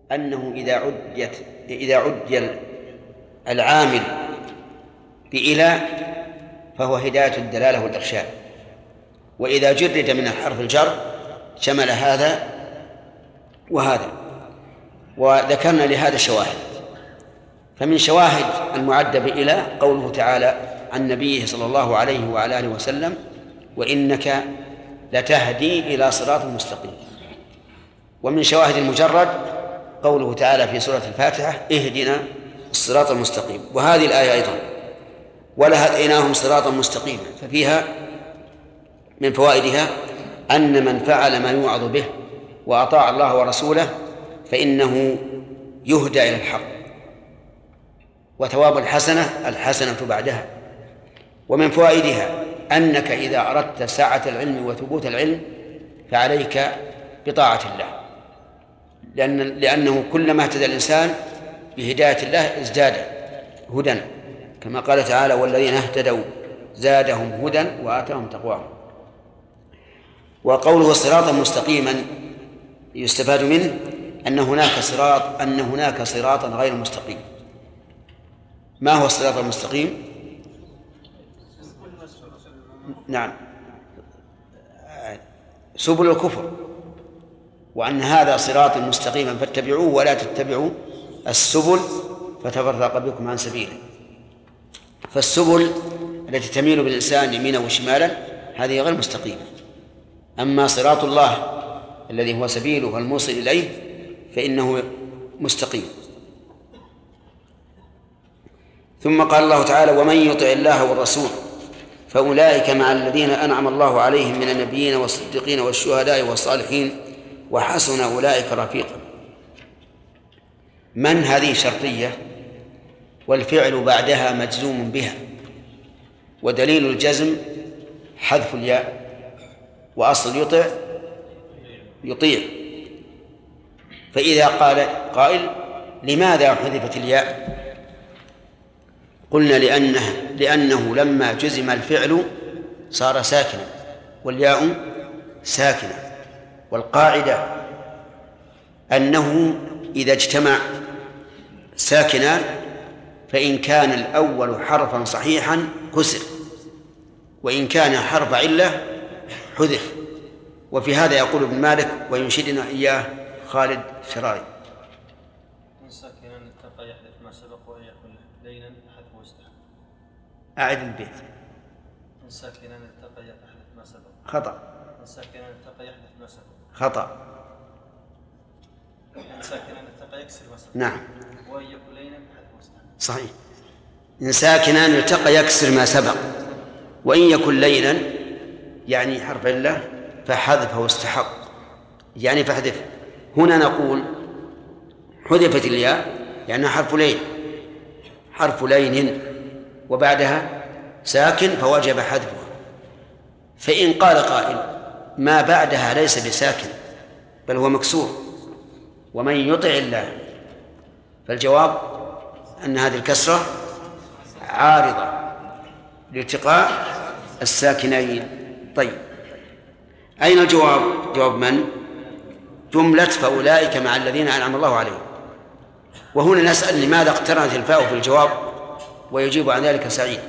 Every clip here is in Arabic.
أنه إذا عدي العامل بإلى فهو هداية الدلالة والإرشاد، وإذا جرد من حرف الجر شمل هذا وهذا. وذكرنا لهذا شواهد، فمن شواهد المعدة بإلى قوله تعالى عن نبيه صلى الله عليه وعلى آله وسلم: وإنك لتهدي إلى صراط مستقيم. ومن شواهد المجرد قوله تعالى في سورة الفاتحة: اهدنا الصراط المستقيم. وهذه الآية أيضا: ولهديناهم صراطا مستقيما. ففيها من فوائدها أن من فعل ما يوعظ به وأطاع الله ورسوله فإنه يهدى إلى الحق، وثواب الحسنة بعدها. ومن فوائدها أنك إذا أردت سعة العلم وثبوت العلم فعليك بطاعة الله، لأنه كلما اهتدى الإنسان بهداية الله ازداد هدى، كما قال تعالى: والذين اهتدوا زادهم هدى وآتاهم تقواهم. وقوله صراطا مستقيما يستفاد منه أن هناك صراطا غير مستقيم. ما هو الصراط المستقيم؟ نعم، سبل الكفر، وأن هذا صراط مستقيما فاتبعوه ولا تتبعوا السبل فتفرق بكم عن سبيله. فالسبل التي تميل بالإنسان يمينا وشمالا هذه غير مستقيمة. أما صراط الله الذي هو سبيله الموصل إليه فإنه مستقيم. ثم قال الله تعالى: ومن يطع الله والرسول فأولئك مع الذين أنعم الله عليهم من النبيين والصديقين والشهداء والصالحين وحسن أولئك رفيقا. من هذه شرطية، والفعل بعدها مجزوم بها، ودليل الجزم حذف الياء، وأصل يطيع. فإذا قال قائل: لماذا حذفت الياء؟ قلنا لأنه لما جزم الفعل صار ساكنا والياء ساكنة، والقاعدة أنه إذا اجتمع ساكنان فإن كان الأول حرفا صحيحا كسر، وإن كان حرف علة حذف. وفي هذا يقول ابن مالك وينشدنا إياه خالد شراري: إن ساكنا اتقى يحذف ما سبق وإن يكن لينا حذف واستحق. أعد البيت. إن ساكنا اتقى يحذف ما سبق. خطأ. إن ساكنا اتقى يحذف ما سبق. خطأ. إن ساكنا اتقى يكسر ما سبق. نعم. وإن يكن لينا حذف واستحق. صحيح. إن ساكنا التقى يكسر ما سبق، وإن يكن لينا يعني حرف علة فحذفه استحق، يعني فاحذف. هنا نقول حذفت الياء لأنها حرف لين وبعدها ساكن فوجب حذفها. فإن قال قائل: ما بعدها ليس بساكن بل هو مكسور، ومن يطع الله، فالجواب أن هذه الكسرة عارضة لالتقاء الساكنين. طيب، أين الجواب؟ جواب من؟ جملة فأولئك مع الذين أنعم الله عليهم. وهنا نسأل: لماذا اقترنت الفاء في الجواب؟ ويجيب عن ذلك سعيد.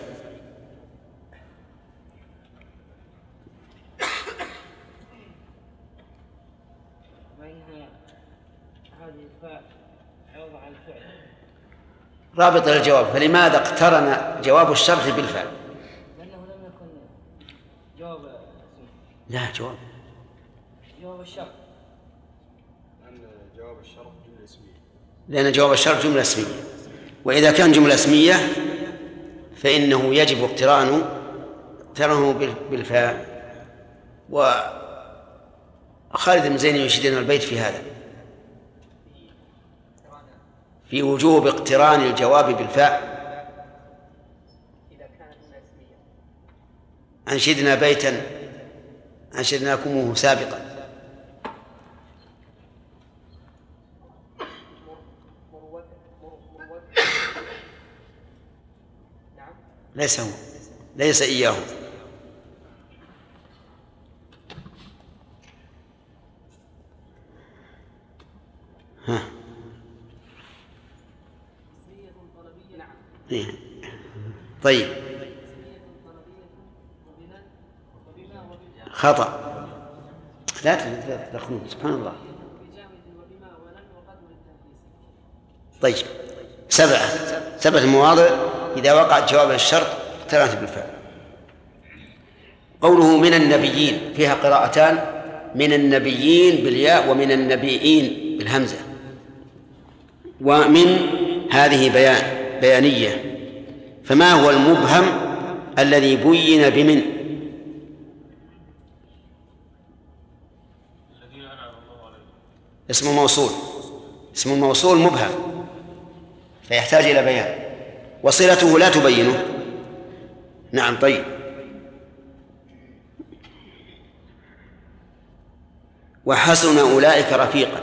رابط للجواب: فلماذا اقترن جواب الشرط بالفاء؟ لأنه لم يكن جواب. لا، جواب الشرط. لأن جواب الشرط جملة اسمية، وإذا كان جملة اسمية فإنه يجب اقترانه بالفاء. وخالد بن زين يشيدنا البيت في هذا، في وجوب اقتران الجواب بالفاء. أنشدنا بيتا أنشدناكموه سابقا. ليس هو، ليس إياه. طيب خطأ، لا تدخلون سبحان الله. طيب 7 مواضع إذا وقعت جواب الشرط اقترنت بالفعل. قوله من النبيين فيها قراءتان، من النبيين بالياء ومن النبيين بالهمزة. ومن هذه بيانية، فما هو المبهم الذي بين بمن؟ اسم الموصول مبهم فيحتاج إلى بيان، وصلته لا تبينه. نعم. طيب وحسن أولئك رفيقا،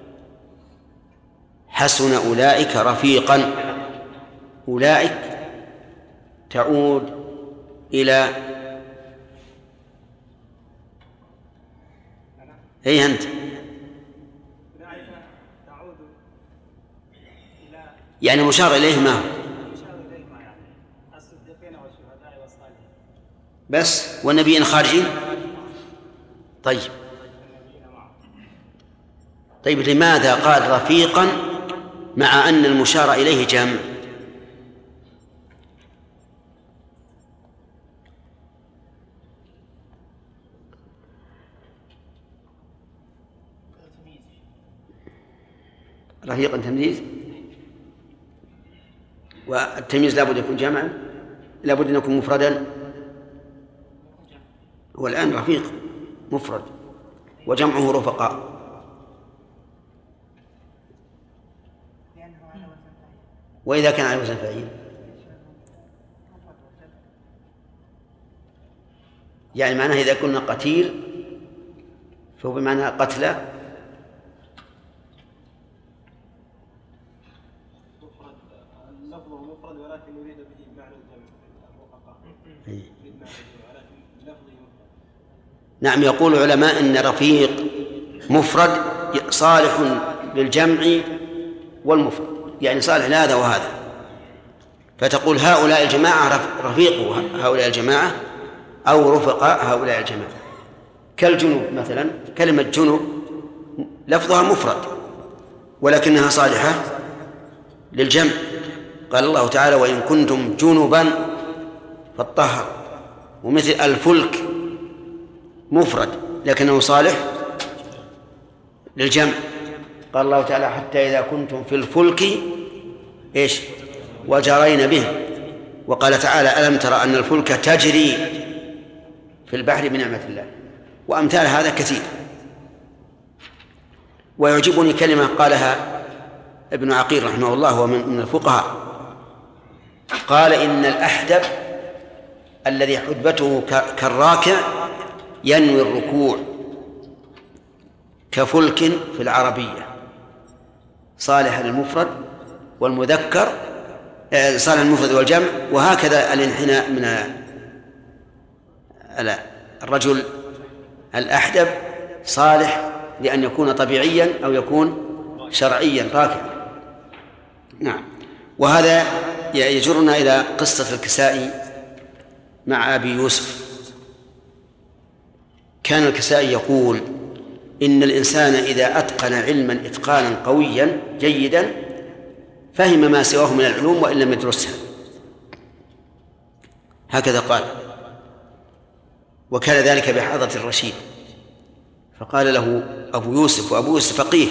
حسن أولئك رفيقا، أولئك تعود إلى أي أنت يعني مشار إليه ما هو بس، والنبيين خارجين. طيب لماذا قال رفيقا مع أن المشار إليه جمع؟ رفيقا تمييز، والتمييز لابد يكون جمعا، لابد أن يكون مفردا. والآن رفيق مفرد وجمعه رفقاء. وإذا كان على وزن فعيل يعني معناه إذا كنا قتيل فهو بمعنى قتلى. اللفظ مفرد ولكن يريد به معنى الجمع. نعم. يقول العلماء إن رفيق مفرد صالح للجمع والمفرد، يعني صالح لهذا وهذا، فتقول هؤلاء الجماعة رفيق هؤلاء الجماعة أو رفقاء هؤلاء الجماعة. كالجنوب مثلا، كلمة جنوب لفظها مفرد ولكنها صالحة للجمع. قال الله تعالى وإن كنتم جنبا فاطهروا. ومثل الفلك مفرد لكنه صالح للجمع. قال الله تعالى حتى إذا كنتم في الفلك إيش وجرين بهم. وقال تعالى ألم ترى أن الفلك تجري في البحر بنعمة الله. وأمثال هذا كثير. ويعجبني كلمة قالها ابن عقيل رحمه الله وهو من الفقهاء، قال إن الأحدب الذي حدبته كالراكع ينوي الركوع كفلك في العربية، صالح للمفرد والمذكر، صالح للمفرد والجمع. وهكذا الانحناء من الرجل الأحدب صالح لأن يكون طبيعيا أو يكون شرعيا راكعا. نعم. وهذا يجرنا إلى قصة الكسائي مع أبي يوسف. كان الكسائي يقول إن الإنسان إذا أتقن علما إتقانا قويا جيدا فهم ما سواه من العلوم وإن لم يدرسها. هكذا قال. وكان ذلك بحضرة الرشيد، فقال له أبو يوسف، وأبو يوسف فقيه،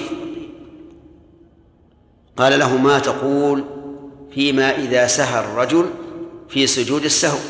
قال له ما تقول فيما إذا سهى الرجل في سجود السهو؟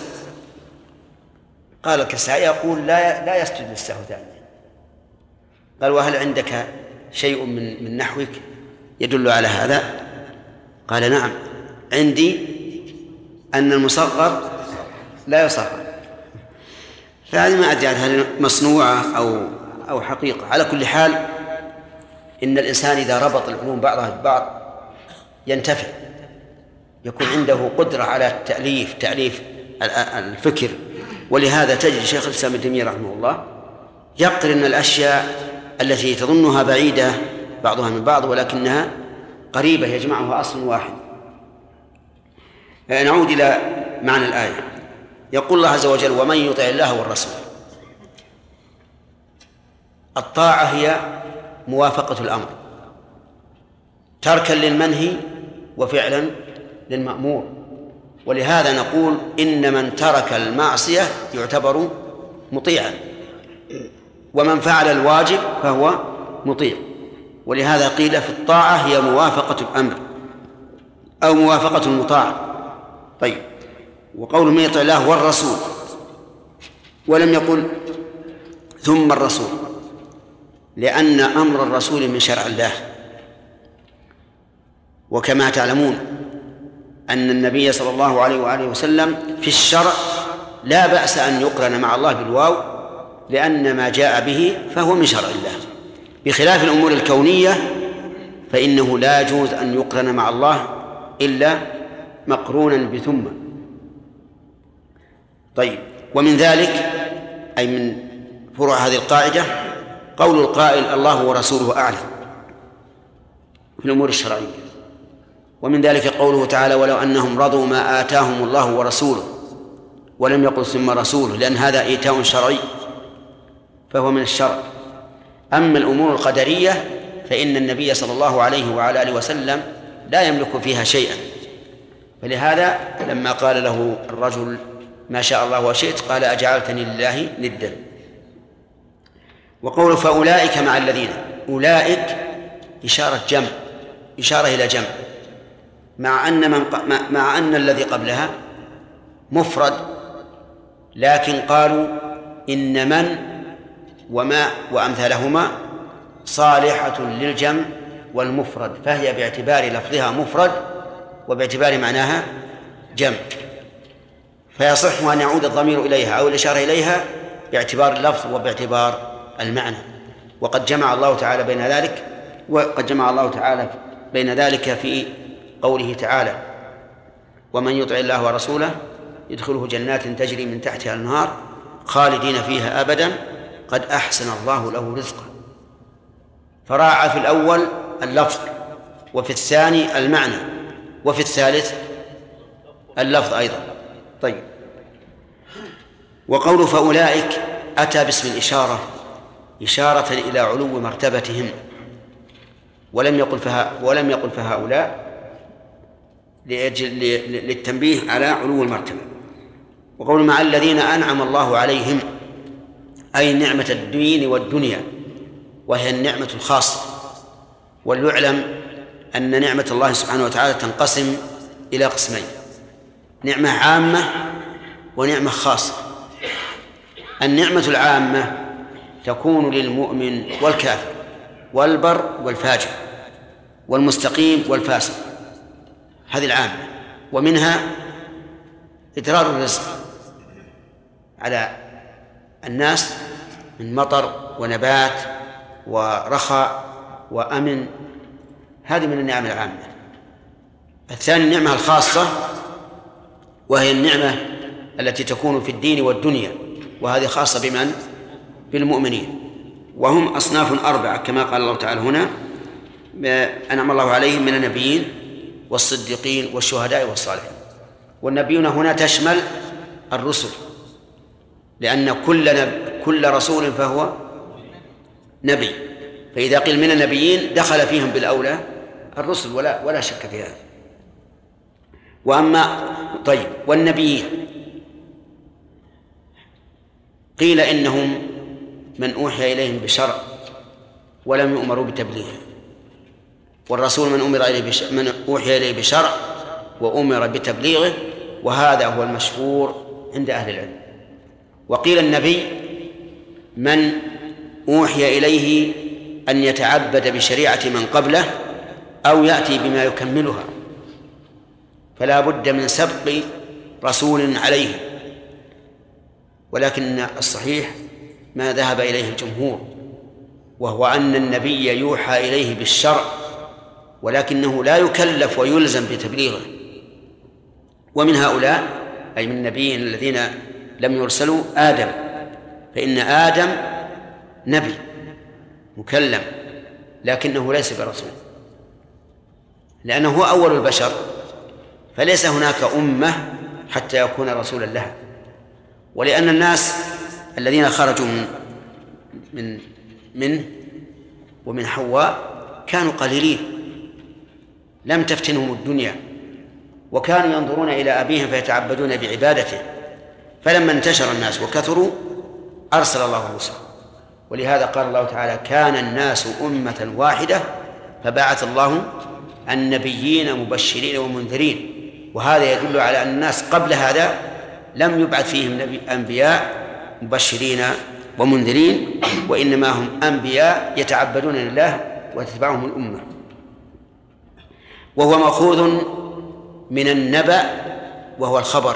قال الكسائي يقول لا يسجد للسهو ثانيا. قال وهل عندك شيء من نحوك يدل على هذا؟ قال نعم عندي أن المصغر لا يصغر. فهذه ما أدري هل مصنوعة أو حقيقة. على كل حال إن الإنسان إذا ربط العلوم بعضها ببعض ينتفع، يكون عنده قدرة على تأليف الفكر. ولهذا تجد شيخ الإسلام ابن تيمية رحمه الله يقرن الأشياء التي تظنها بعيدة بعضها من بعض ولكنها قريبة، يجمعها أصل واحد. نعود إلى معنى الآية. يقول الله عز وجل: ومن يطع الله والرسول. الطاعة هي موافقة الأمر، تركا للمنهي وفعلا للمأمور. ولهذا نقول إن من ترك المعصية يعتبر مطيعا، ومن فعل الواجب فهو مطيع. ولهذا قيل في الطاعة هي موافقة الأمر أو موافقة المطاع. طيب، وقول من يطع الله والرسول، ولم يقل ثم الرسول، لأن أمر الرسول من شرع الله. وكما تعلمون أن النبي صلى الله عليه وآله وسلم في الشرع لا بأس أن يقرن مع الله بالواو، لأن ما جاء به فهو من شرع الله، بخلاف الأمور الكونية فإنه لا يجوز أن يقرن مع الله إلا مقرونا بثم. طيب، ومن ذلك أي من فروع هذه القاعدة قول القائل: الله ورسوله أعلم في الأمور الشرعية. ومن ذلك قوله تعالى: ولو أنهم رضوا ما آتاهم الله ورسوله، ولم يقل ثم رسوله، لأن هذا إيتاء شرعي فهو من الشرع. أما الأمور القدرية فإن النبي صلى الله عليه وعلى آله وسلم لا يملك فيها شيئا، فلهذا لما قال له الرجل: ما شاء الله وشئت، قال: أجعلتني لله ندا. وقول فأولئك مع الذين، أولئك إشارة جمع، إشارة إلى جمع، مع أن الذي قبلها مفرد، لكن قالوا إن من وما وأمثالهما صالحة للجمع والمفرد، فهي باعتبار لفظها مفرد وباعتبار معناها جمع، فيصح أن يعود الضمير إليها أو الإشارة إليها باعتبار اللفظ وباعتبار المعنى. وقد جمع الله تعالى بين ذلك في قوله تعالى: ومن يطع الله ورسوله يدخله جنات تجري من تحتها الأنهار خالدين فيها أبدا قد أحسن الله له رزقا. فراعى في الأول اللفظ، وفي الثاني المعنى، وفي الثالث اللفظ أيضا. طيب، وقول فأولئك أتى باسم الإشارة إشارة إلى علو مرتبتهم، ولم يقل فهؤلاء للتنبيه على علو المرتبة. وقول مع الذين أنعم الله عليهم، أي نعمة الدين والدنيا، وهي النعمة الخاصة. وليعلم أن نعمة الله سبحانه وتعالى تنقسم إلى قسمين: نعمة عامة ونعمة خاصة. النعمة العامة تكون للمؤمن والكافر والبر والفاجر والمستقيم والفاسق، هذه العامة. ومنها إدرار الرزق على الناس من مطر ونبات ورخاء وأمن، هذه من النعم العامة. الثاني النعمة الخاصة، وهي النعمة التي تكون في الدين والدنيا، وهذه خاصة بمن؟ بالمؤمنين، وهم أصناف 4 كما قال الله تعالى هنا: أنعم الله عليهم من النبيين والصديقين والشهداء والصالحين. والنبيون هنا تشمل الرسل، لأن كل رسول فهو نبي، فإذا قيل من النبيين دخل فيهم بالأولى الرسل ولا شك في هذا. طيب، والنبيين قيل إنهم من أوحي إليهم بشرع ولم يؤمروا بتبليغه، والرسول من أوحي إليه بشرع وأمر بتبليغه، وهذا هو المشهور عند أهل العلم. وقيل النبي من أوحي إليه أن يتعبد بشريعة من قبله أو يأتي بما يكملها، فلا بد من سبق رسول عليه. ولكن الصحيح ما ذهب إليه الجمهور، وهو أن النبي يوحى إليه بالشرع ولكنه لا يكلف ويلزم بتبليغه. ومن هؤلاء أي من النبيين الذين لم يرسلوا آدم، فإن آدم نبي مكلم لكنه ليس برسول، لأنه هو أول البشر، فليس هناك أمة حتى يكون رسولا لها. ولأن الناس الذين خرجوا منه ومن حواء كانوا قليلين، لم تفتنهم الدنيا، وكانوا ينظرون إلى أبيهم فيتعبدون بعبادته. فلما انتشر الناس وكثروا أرسل الله الرسل، ولهذا قال الله تعالى: كان الناس أمة واحدة فبعث الله النبيين مبشرين ومنذرين. وهذا يدل على أن الناس قبل هذا لم يبعث فيهم أنبياء مبشرين ومنذرين، وإنما هم أنبياء يتعبدون لله وتتبعهم الأمة. وهو مأخوذ من النبأ وهو الخبر،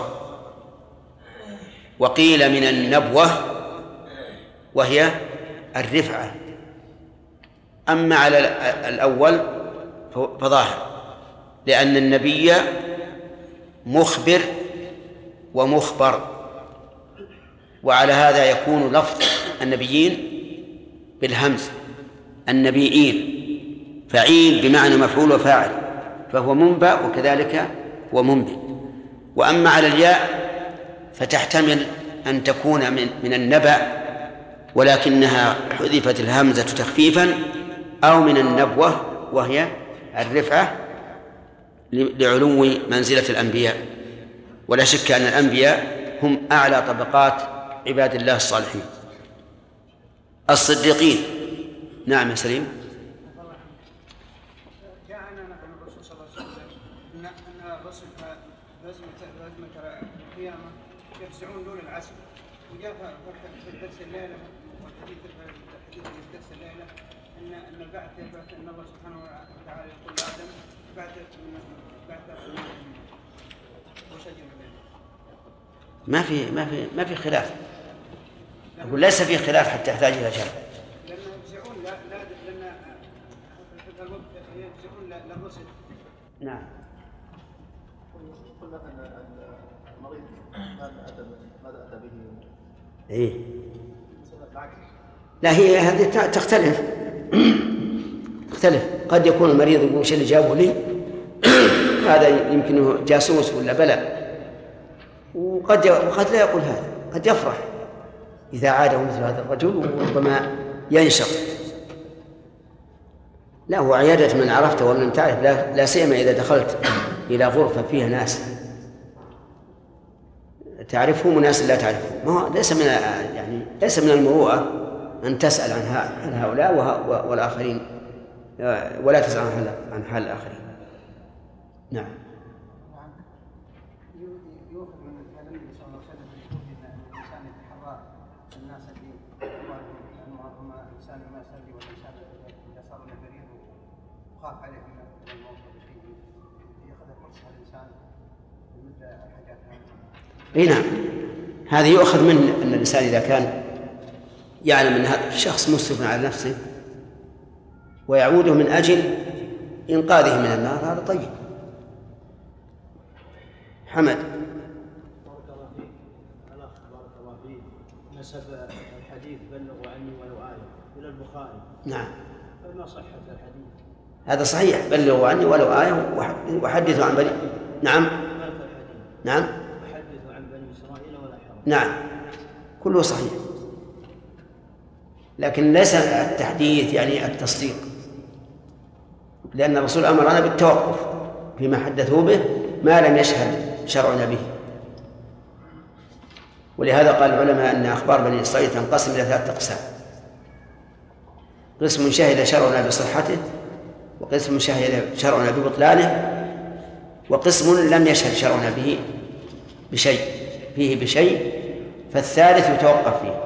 وقيل من النبوة وهي الرفعة. أما على الأول فظاهر، لأن النبي مخبر ومخبر، وعلى هذا يكون لفظ النبيين بالهمز النبيين، فعيل بمعنى مفعول وفاعل، فهو منبأ وكذلك هو منبئ. وأما على الياء فتحتمل أن تكون من النبأ ولكنها حذفت الهمزة تخفيفا، أو من النبوة وهي الرفعة لعلو منزلة الأنبياء. ولا شك أن الأنبياء هم أعلى طبقات عباد الله الصالحين الصديقين. نعم يا سليم. جاءنا عن الرسول صلى الله عليه وسلم أن الرسل لازمة القيامة يفزعون دون العسل، وجاء في الدرس الليلة والحديث في الدرس الليلة أن البعث أن الله سبحانه وتعالى يقول لآدم بعث وشجر ما في خلاف. أقول ليس في خلاف حتى يحتاج إلى شرع. لأن يفزعون لأن يفزعون للرسل. نعم. قلنا أن المريض ماذا أتى به؟ إيه. لا، هي هذه تختلف. قد يكون المريض يقول وش اللي جابه لي هذا يمكنه جاسوس ولا بلاء، وقد لا يقول هذا، قد يفرح إذا عاده مثل هذا الرجل وربما ينشط. لا، هو عيادة من عرفته ومن لم تعرف، لا سيما إذا دخلت إلى غرفة فيها ناس تعرفهم وناس لا تعرفهم. ما هو ليس من المروءة أن تسأل عن هؤلاء والآخرين، ولا تسأل عن حال الآخرين. نعم. يؤخذ من كلام النبي صلى الله عليه وسلم أن الإنسان يتحرى الناس اللي هم الإنسان ما يصلي، والإنسان إذا صار له مريض وخاف عليه من الموت أو شيء يأخذ فرصة الإنسان مثل الحاجات هذه. اي نعم، هذه يؤخذ من أن الإنسان إذا كان يعلم أن هذا الشخص مسرف على نفسه ويعوده من أجل إنقاذه من النار، هذا طيب. حمد. بارك الله فيك. الأخ بارك الله فيك نسب الحديث بلغوا عني ولو آية إلى البخاري. نعم. فما صحة الحديث؟ هذا صحيح، بلغوا عني ولو آية وحدثوا عن بني. نعم. نعم. وحدثوا عن بني إسرائيل ولا حرج. نعم، كله صحيح، لكن ليس التحديث يعني التصديق، لأن الرسول أمرنا بالتوقف فيما حدثوا به ما لم يشهد شرعنا به. ولهذا قال العلماء أن أخبار بني إسرائيل تنقسم إلى 3 أقسام: قسم شهد شرعنا بصحته، وقسم شهد شرعنا ببطلانه، وقسم لم يشهد شرعنا به بشيء فالثالث يتوقف فيه.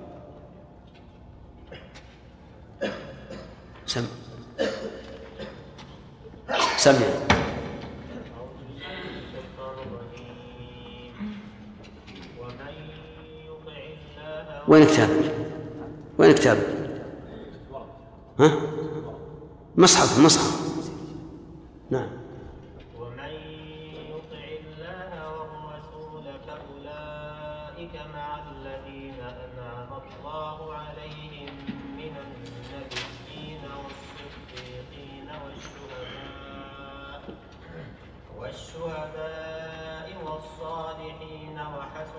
سمع. وين كتابك؟ ها؟ مصحف. نعم. ومن يطع الله والرسول فأولئك مع الذين أنعم الله عليهم من النبيين والصديقين والشهداء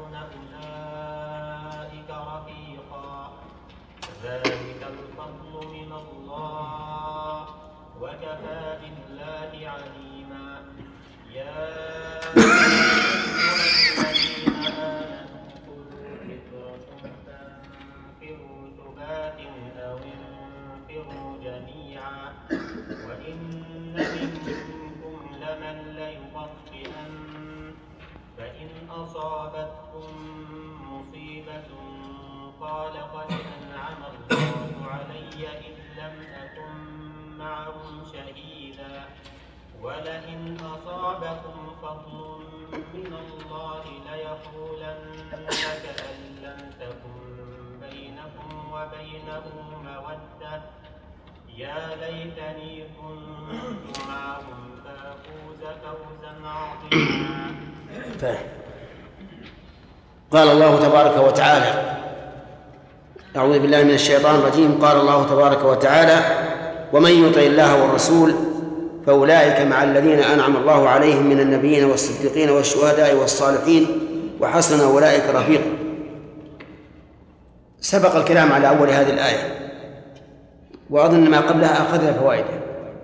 أولئك رفيقا ذلك الفضل من الله وكفى بالله عليما يا أيها الذين آمنوا خذوا حذركم فانفروا ثبات أو انفروا جميعا وإن منكم لمن ليبطئن فإن أصابتكم مصيبة قال قد أنعم الله علي إذ لم أكن معهم شهيدا ولئن أصابكم فضل من الله ليقولن كأن لم تكن بينكم وبينه مودة يا ليتني كنت معهم فأفوز فوزا عظيما. قال الله تبارك وتعالى: أعوذ بالله من الشيطان الرجيم. قال الله تبارك وتعالى: ومن يطع الله والرسول فأولئك مع الذين أنعم الله عليهم من النبيين والصديقين والشهداء والصالحين وحسن أولئك رفيقا. سبق الكلام على أول هذه الآية، وأظن ما قبلها أخذنا فوائدها.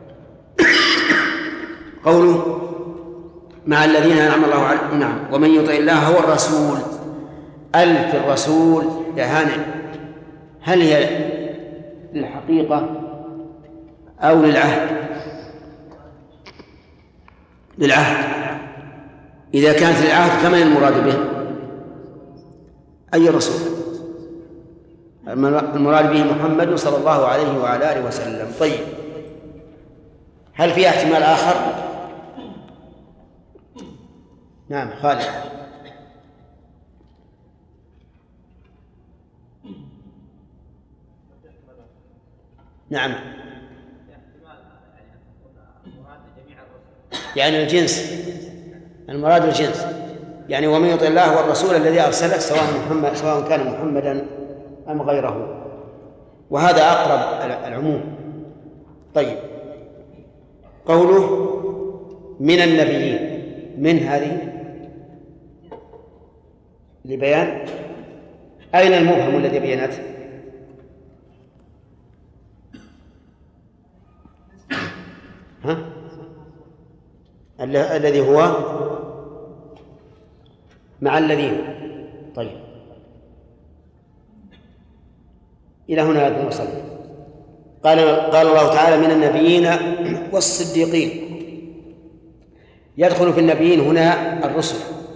قوله مع الذين أنعم الله عليهم، نعم، ومن يطع الله والرسول، ألف الرسول يا هانئ، هل هي للحقيقة أو للعهد؟ للعهد. إذا كانت للعهد فمن المراد به؟ أي رسول؟ المراد به محمد صلى الله عليه وعلى آله وسلم. طيب، هل في احتمال آخر؟ نعم خالد. نعم، يعني الجنس، المراد الجنس، يعني ومن يطع الله والرسول الذي أرسله سواء كان محمدا أم غيره، وهذا أقرب العموم. طيب، قوله من النبيين، من هذه لبيان، أين المبهم الذي بينته؟ الذي هو مع الذين. طيب، إلى هنا نوصل. قال الله تعالى: من النبيين والصديقين. يدخل في النبيين هنا الرسل،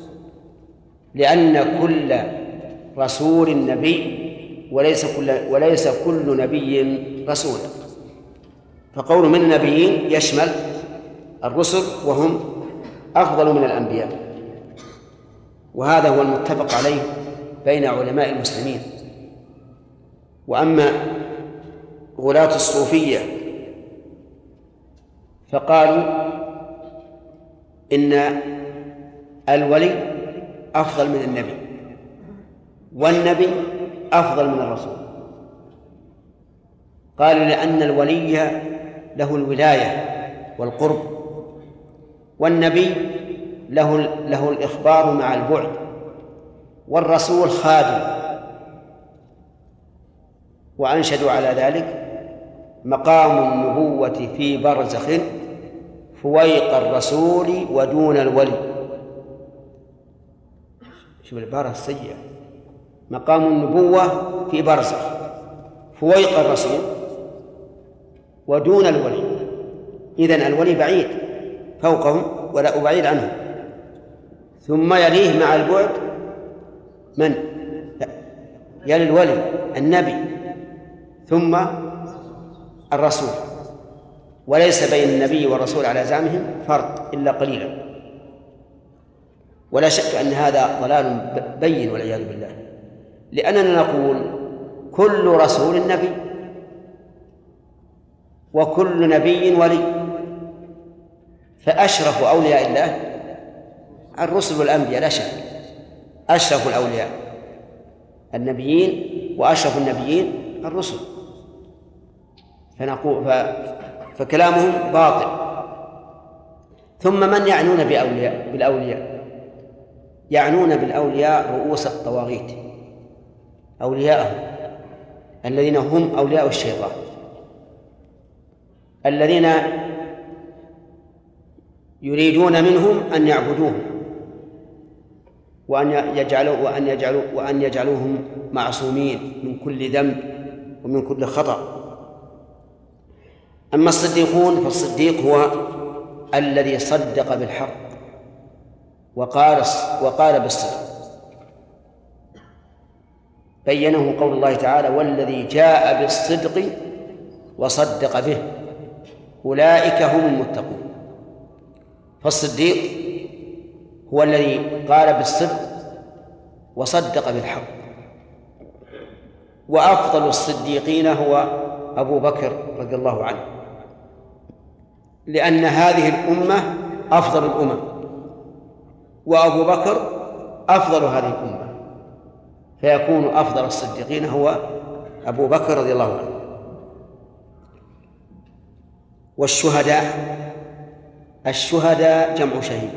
لأن كل رسول نبي وليس كل نبي رسول، فقول من النبيين يشمل الرسل وهم أفضل من الأنبياء، وهذا هو المتفق عليه بين علماء المسلمين. وأما غلاة الصوفية فقالوا إن الولي أفضل من النبي، والنبي أفضل من الرسول. قالوا لأن الولي له الولاية والقرب، والنبي له الإخبار مع البعد، والرسول خادم. وأنشدوا على ذلك: مقام النبوة في برزخ فويق الرسول ودون الولي. شوف العبارة السيئة، مقام النبوة في برزخ فويق الرسول ودون الولي. إذن الولي بعيد فوقهم ولا بعيد عنهم، ثم يليه مع البعد من؟ يلي الولي النبي، ثم الرسول، وليس بين النبي والرسول على زعمهم فرق إلا قليلا. ولا شك أن هذا ضلال بين والعياذ بالله، لأننا نقول كل رسول نبي وكل نبي ولي، فأشرف أولياء الله الرسل والأنبياء لا شك. أشرف الأولياء النبيين، وأشرف النبيين الرسل، فكلامهم باطل. ثم من يعنون بالأولياء؟ يعنون بالأولياء رؤوس الطواغيت، أولياءهم الذين هم أولياء الشيطان، الذين يريدون منهم أن يعبدوهم وأن يجعلوهم معصومين من كل ذنب ومن كل خطأ. أما الصديقون فالصديق هو الذي صدق بالحق وقال بالصدق، بينه قول الله تعالى: والذي جاء بالصدق وصدق به أولئك هم المتقون. فالصديق هو الذي قال بالصدق وصدق بالحق. وأفضل الصديقين هو أبو بكر رضي الله عنه، لأن هذه الأمة أفضل الأمم، وأبو بكر أفضل هذه الأمة، فيكون أفضل الصديقين هو أبو بكر رضي الله عنه. الشهداء جمع شهيد،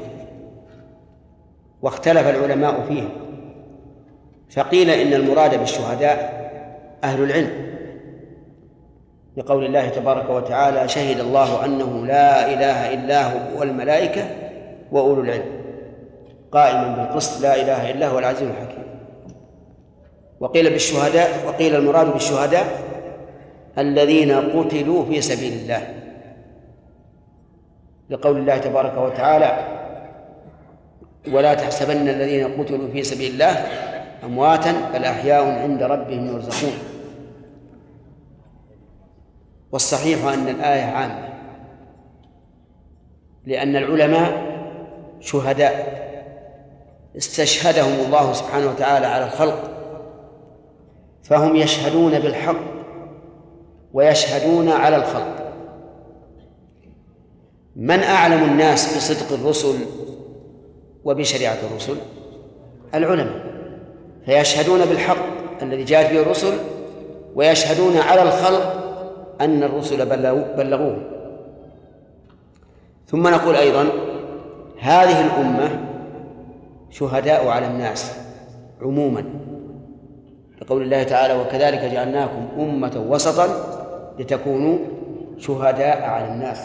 واختلف العلماء فيه، فقيل إن المراد بالشهداء أهل العلم، لقول الله تبارك وتعالى: شهد الله أنه لا إله إلا هو والملائكة وأولو العلم قائما بالقسط لا إله إلا هو العزيز الحكيم. وقيل المراد بالشهداء الذين قتلوا في سبيل الله، لقول الله تبارك وتعالى: ولا تحسبن الذين قتلوا في سبيل الله أمواتا بل أحياء عند ربهم يرزقون. والصحيح أن الآية عامة، لأن العلماء شهداء استشهدهم الله سبحانه وتعالى على الخلق، فهم يشهدون بالحق ويشهدون على الخلق. من أعلم الناس بصدق الرسل وبشريعة الرسل؟ العلماء، فيشهدون بالحق الذي جاءت به الرسل، ويشهدون على الخلق أن الرسل بلغوه. ثم نقول أيضا: هذه الأمة شهداء على الناس عموما، لقول الله تعالى: وكذلك جعلناكم أمة وسطا لتكونوا شهداء على الناس.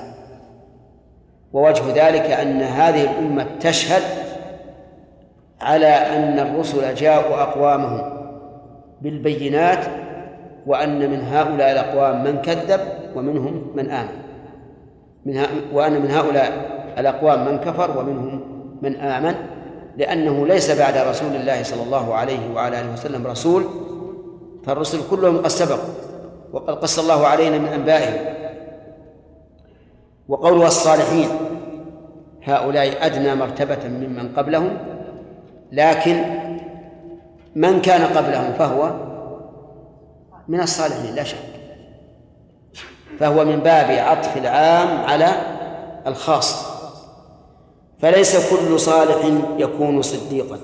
ووجه ذلك أن هذه الأمة تشهد على أن الرسل جاءوا أقوامهم بالبينات، وأن من هؤلاء الأقوام من كذب ومنهم من آمن، وأن من هؤلاء الأقوام من كفر ومنهم من آمن، لأنه ليس بعد رسول الله صلى الله عليه وعلى آله وسلم رسول، فالرسل كلهم قد سبقوا وقد قص الله علينا من أنبائهم. وقوله الصالحين هؤلاء أدنى مرتبة ممن قبلهم، لكن من كان قبلهم فهو من الصالحين لا شك، فهو من باب عطف العام على الخاص. فليس كل صالح يكون صديقا،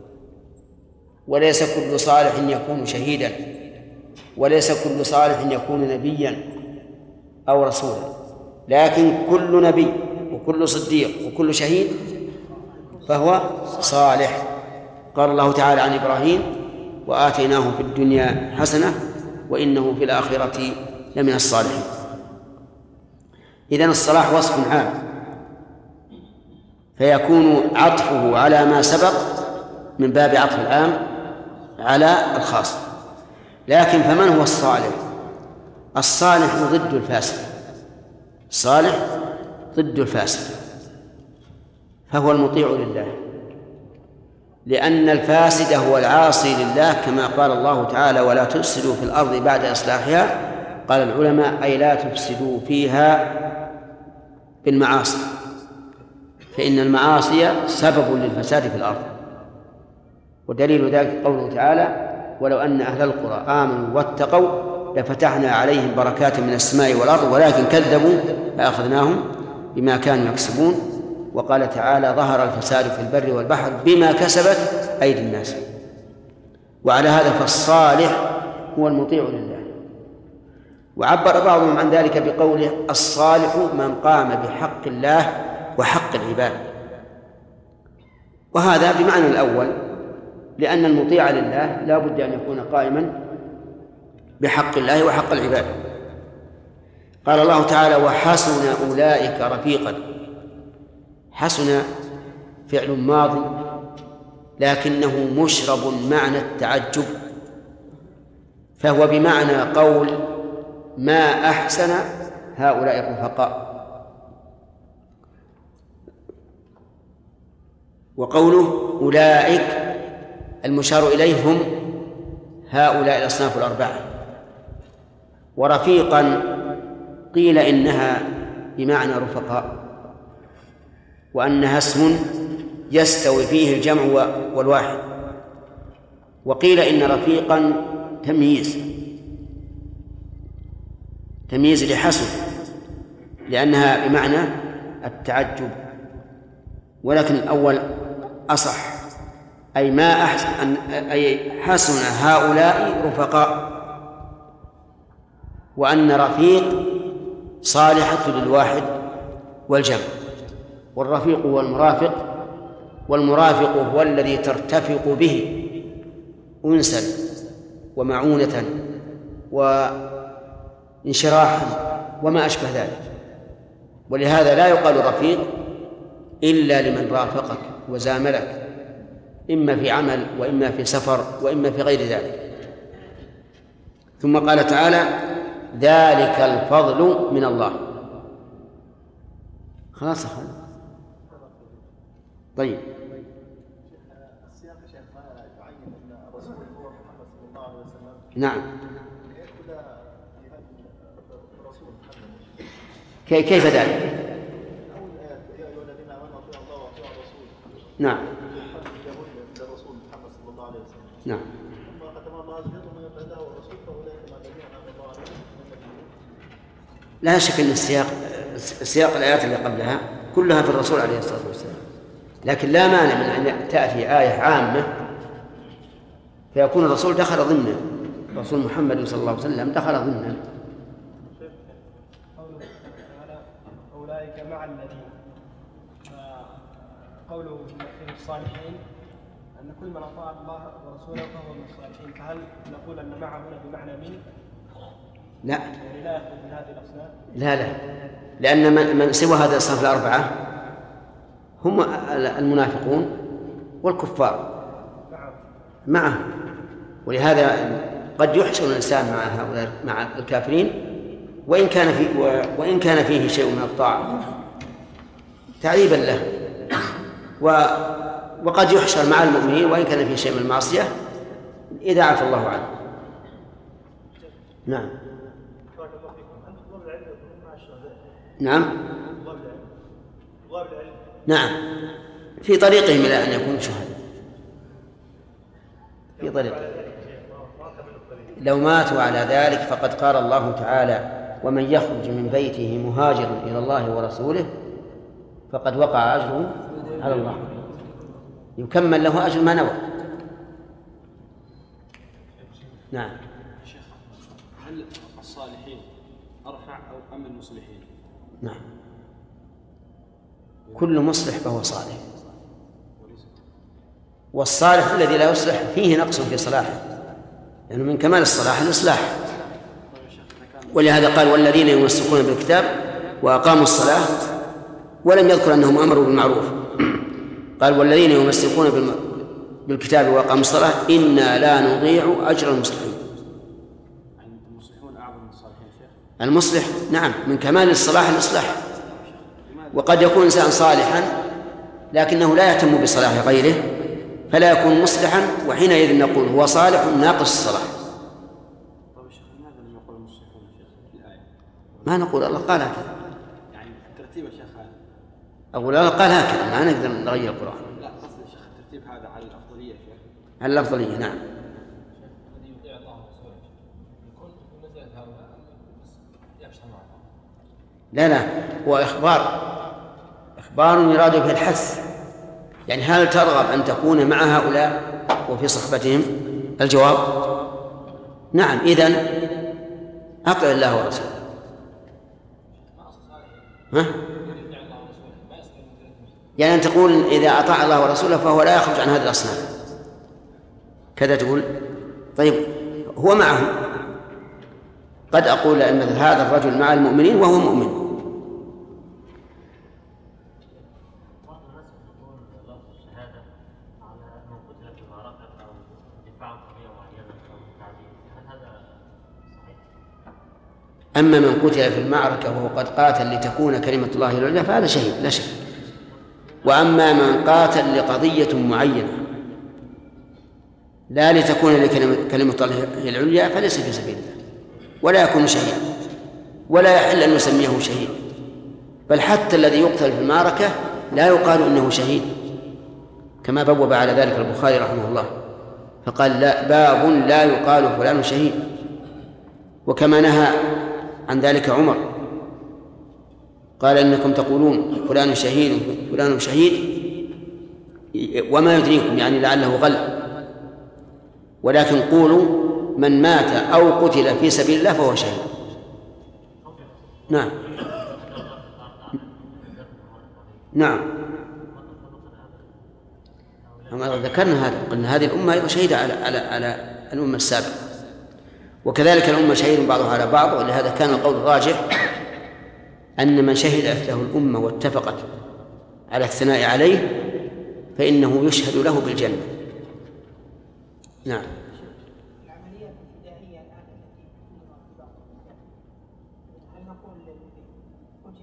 وليس كل صالح يكون شهيدا، وليس كل صالح يكون نبيا أو رسولا، لكن كل نبي وكل صديق وكل شهيد فهو صالح. قال الله تعالى عن إبراهيم: وآتيناه في الدنيا حسنة وإنه في الآخرة لمن الصالحين. إذن الصلاح وصف عام، فيكون عطفه على ما سبق من باب عطف العام على الخاص. لكن فمن هو الصالح؟ الصالح ضد الفاسد، الصالح ضد الفاسد، فهو المطيع لله، لأن الفاسد هو العاصي لله، كما قال الله تعالى: ولا تفسدوا في الأرض بعد إصلاحها. قال العلماء: أي لا تفسدوا فيها بالمعاصي، فإن المعاصي سبب للفساد في الأرض. ودليل ذلك قوله تعالى: ولو أن أهل القرى آمنوا واتقوا لفتحنا عليهم بركات من السماء والأرض ولكن كذبوا فأخذناهم بما كانوا يكسبون. وقال تعالى: ظهر الفساد في البر والبحر بما كسبت أيدي الناس. وعلى هذا فالصالح هو المطيع لله. وعبر بعضهم عن ذلك بقوله: الصالح من قام بحق الله وحق العباد. وهذا بمعنى الأول، لأن المطيع لله لا بد أن يكون قائما بحق الله وحق العباد. قال الله تعالى: وحسن أولئك رفيقا. حسن فعل ماضي لكنه مشرب معنى التعجب، فهو بمعنى قول ما أحسن هؤلاء الرفقاء. وقوله أولئك المشار إليه هم هؤلاء الأصناف الأربعة. ورفيقا قيل إنها بمعنى رفقاء، وأنها اسم يستوي فيه الجمع والواحد. وقيل إن رفيقا تمييز لحسن، لأنها بمعنى التعجب، ولكن الأول أصح، أي ما أحسن أي حسن هؤلاء رفقاء، وأن رفيق صالحة للواحد والجمع. والرفيق هو المرافق، والمرافق هو الذي ترتفق به أنسا ومعونة وانشراحا وما أشبه ذلك. ولهذا لا يقال رفيق إلا لمن رافقك وزاملك، إما في عمل وإما في سفر وإما في غير ذلك. ثم قال تعالى: ذلك الفضل من الله. خلاص طيب. السياق يا شيخ ما يعين ان الرسول هو محمد صلى الله عليه وسلم. نعم. يدخل في هذا الرسول محمد. كيف ذلك؟ اول ايات: يا ايها الذين امنوا اطيعوا الله واطيعوا الرسول. نعم. يقول للرسول محمد صلى الله عليه وسلم. نعم. ثم ختم الله عز وجل: ومن يطع الله والرسول فاولئك مع الذين انعم الله عليهم من النبيين. لا شك أن السياق الآيات اللي قبلها كلها في الرسول عليه الصلاة والسلام، لكن لا مانع من أن تأتي آية عامة فيكون الرسول دخل ضمنه، رسول محمد صلى الله عليه وسلم دخل ضمنه. قوله تعالى: أولئك مع الذين، قوله في الصالحين أن كل من أطاع الله ورسوله فهو من الصالحين، فهل نقول أن مع هنا بمعنى من؟ لا، يعني لا يخرج من هذه الأصناف؟ لا، لأن من سوى هذه الأصناف الأربعة هم المنافقون والكفار معه، ولهذا قد يحشر الإنسان مع هؤلاء مع الكافرين وإن كان فيه شيء من الطاعة تعذيبا له، وقد يحشر مع المؤمنين وإن كان فيه شيء من المعصية إذا عفى الله عنه. نعم. نعم. نعم، في طريقهم إلى أن يكونوا شهداء، في طريق. لو ماتوا على ذلك فقد قال الله تعالى: ومن يخرج من بيته مهاجرا إلى الله ورسوله فقد وقع أجره على الله، يكمل له أجر ما نوى. نعم. هل الصالحين أرفع أو أم المصلحين؟ نعم، كل مصلح فهو صالح، والصالح الذي لا يصلح فيه نقص في صلاحه، لأنه من كمال الصلاح الإصلاح. ولهذا قال: والذين يمسكون بالكتاب وأقاموا الصلاة، ولم يذكر أنهم أمروا بالمعروف، قال: والذين يمسكون بالكتاب وأقاموا الصلاة إنا لا نضيع أجر المصلحين. المصلحون أعظم من الصالحين شيخ؟ المصلح نعم من كمال الصلاح الإصلاح، وقد يكون إنسان صالحا لكنه لا يهتم بصلاح غيره فلا يكون مصلحا، وحينئذ نقول هو صالح ناقص الصلاح. طيب الشيخ لماذا لم يقل المصلحون شيخ في الآية؟ ما نقول الله قال هكذا، يعني الترتيب الشيخ هذا، أقول الله قال هكذا، ما نقدر نغير القرآن. لا قصد الشيخ الترتيب هذا على الأفضلية شيخ، على الأفضلية. نعم. الذي يطيع الله ورسوله يكون في منزلة هؤلاء يخشى معه. لا، هو إخبار يراد به الحث، يعني هل ترغب أن تكون مع هؤلاء وفي صحبتهم؟ الجواب نعم. إذن أطع الله ورسوله. يعني أن تقول إذا أطاع الله ورسوله فهو لا يخرج عن هذه الأصناف، كذا تقول. طيب هو معهم، قد أقول أن هذا الرجل مع المؤمنين وهو مؤمن. أما من قتل في المعركة وهو قد قاتل لتكون كلمة الله هي العليا فهذا شهيد لا شك. وأما من قاتل لقضية معينة لا لتكون كلمة الله هي العليا فليس في سبيل الله ولا يكون شهيد، ولا يحل أن نسميه شهيد، بل حتى الذي يقتل في المعركة لا يقال إنه شهيد، كما بوب على ذلك البخاري رحمه الله فقال لا باب لا يقال فلان شهيد. وكما نهى عن ذلك عمر قال إنكم تقولون فلان شهيد فلان شهيد وما يدريكم، يعني لعله غل، ولكن قولوا من مات أو قتل في سبيل الله فهو شهيد. نعم نعم ذكرنا هذا، قلنا هذه الأمة أيضا شهيدة على الأمة السابقة، وكذلك الأمة شهيد بعضها على بعض. ولهذا كان القول الراجح أن من شهدت له الأمة واتفقت على الثناء عليه فإنه يشهد له بالجنة. نعم. العمليات الفدائية الآن التي تقوم في بعض البلدان، هل نقول قتل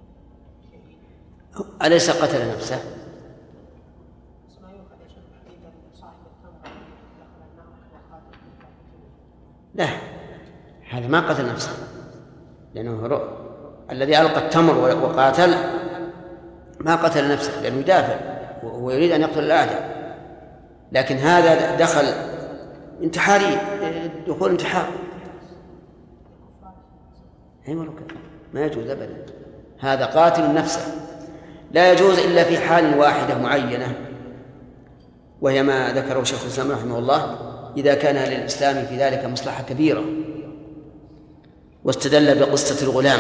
شهيد؟ أليس قتل نفسه؟ ما يؤخذ يا شيخ حديثا صاحب التمر دخل النار وقاتل لا، هذا ما قتل نفسه، لأنه الذي ألقى التمر وقاتل ما قتل نفسه لأنه يدافع ويريد أن يقتل الأعداء، لكن هذا دخل انتحاري، دخول انتحار ما يجوز أبدا، هذا قاتل نفسه. لا يجوز إلا في حال واحدة معينة، وهي ما ذكره شيخ الإسلام رحمه الله، إذا كان للإسلام في ذلك مصلحة كبيرة. واستدل بقصة الغلام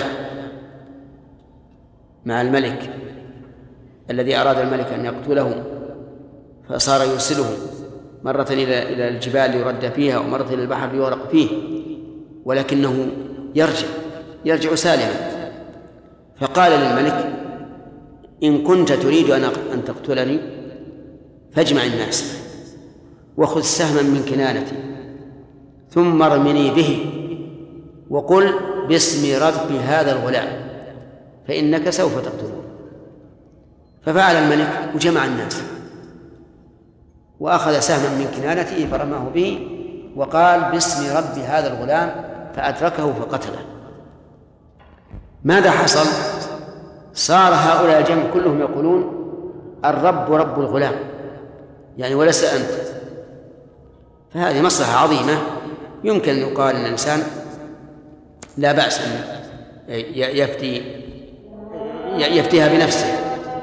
مع الملك الذي أراد الملك أن يقتله فصار يرسله مرة إلى الجبال ليرد فيها ومرة إلى البحر ليغرق فيه، ولكنه يرجع سالما. فقال للملك إن كنت تريد أن تقتلني فاجمع الناس وخذ سهما من كنانتي ثم ارمني به وقل باسم رب هذا الغلام فإنك سوف تقتله. ففعل الملك وجمع الناس وأخذ سهما من كنانته فرماه به وقال باسم رب هذا الغلام فأدركه فقتله. ماذا حصل؟ صار هؤلاء الجمع كلهم يقولون الرب رب الغلام، يعني وليس أنت. فهذه مصلحة عظيمة يمكن أن يقال أن الإنسان لا بأس أن يفتيها بنفسه.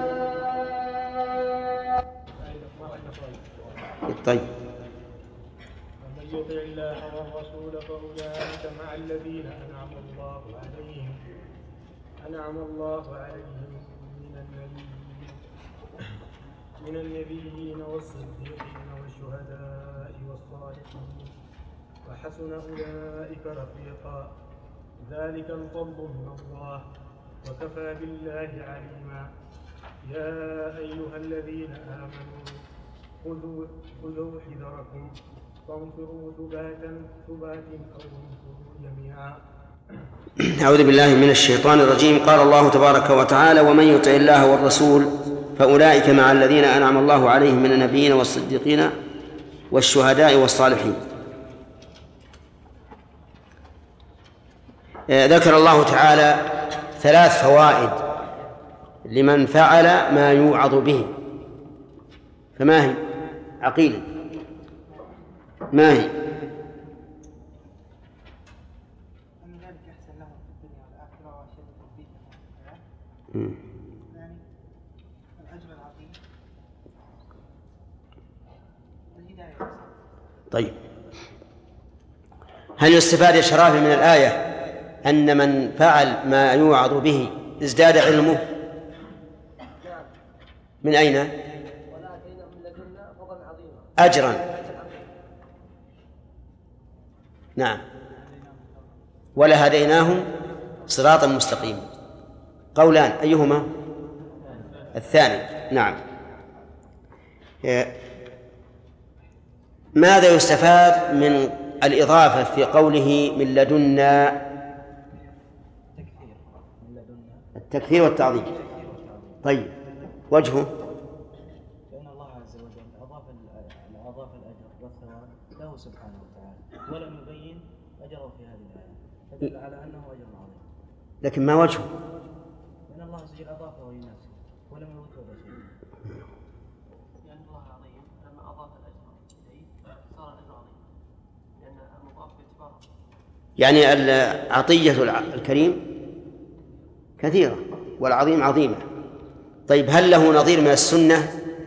طيب ومن يطع الله والرسول فأولئك مع الذين أنعم الله عليهم من النبيين والصديقين والشهداء والصالحين وحسن أولئك رفيقا ذلك الفضل من الله وكفى بالله عليما. يا أيها الذين آمنوا خذوا حذركم فانفروا ثبات أو انفروا جميعا. أعوذ بالله من الشيطان الرجيم. قال الله تبارك وتعالى ومن يطع الله والرسول فأولئك مع الذين أنعم الله عليهم من النبيين والصديقين والشهداء والصالحين. ذكر الله تعالى 3 فوائد لمن فعل ما يوعظ به، فما هي عقيل؟ ما هي؟ طيب، هل يستفاد يا شرافي من الآية أن من فعل ما يوعظ به ازداد علمه؟ من أين؟ ولا أتينا من لدنا فضلا عظيما. أجرا. نعم. ولهديناهم صراطا مستقيما. قولان، أيهما؟ الثاني. نعم. ماذا يستفاد من الإضافة في قوله من لدنا؟ التكثير والتعظيم. طيب، وجهه؟ فإن الله عز وجل أضاف الأجر والثواب له سبحانه وتعالى ولم يبين أجره في هذه الآية، فدل على أنه أجر عظيم. لكن ما وجهه؟ فإن الله عز وجل أضافه لنفسه ولم يوجه شيء. لأن الله عظيم لما أضاف الأجر إليه صار الأجر عظيم، لأن المضاف باعتباره. يعني عطية الكريم كثيرة والعظيم عظيمة. طيب، هل له نظير من السنة؟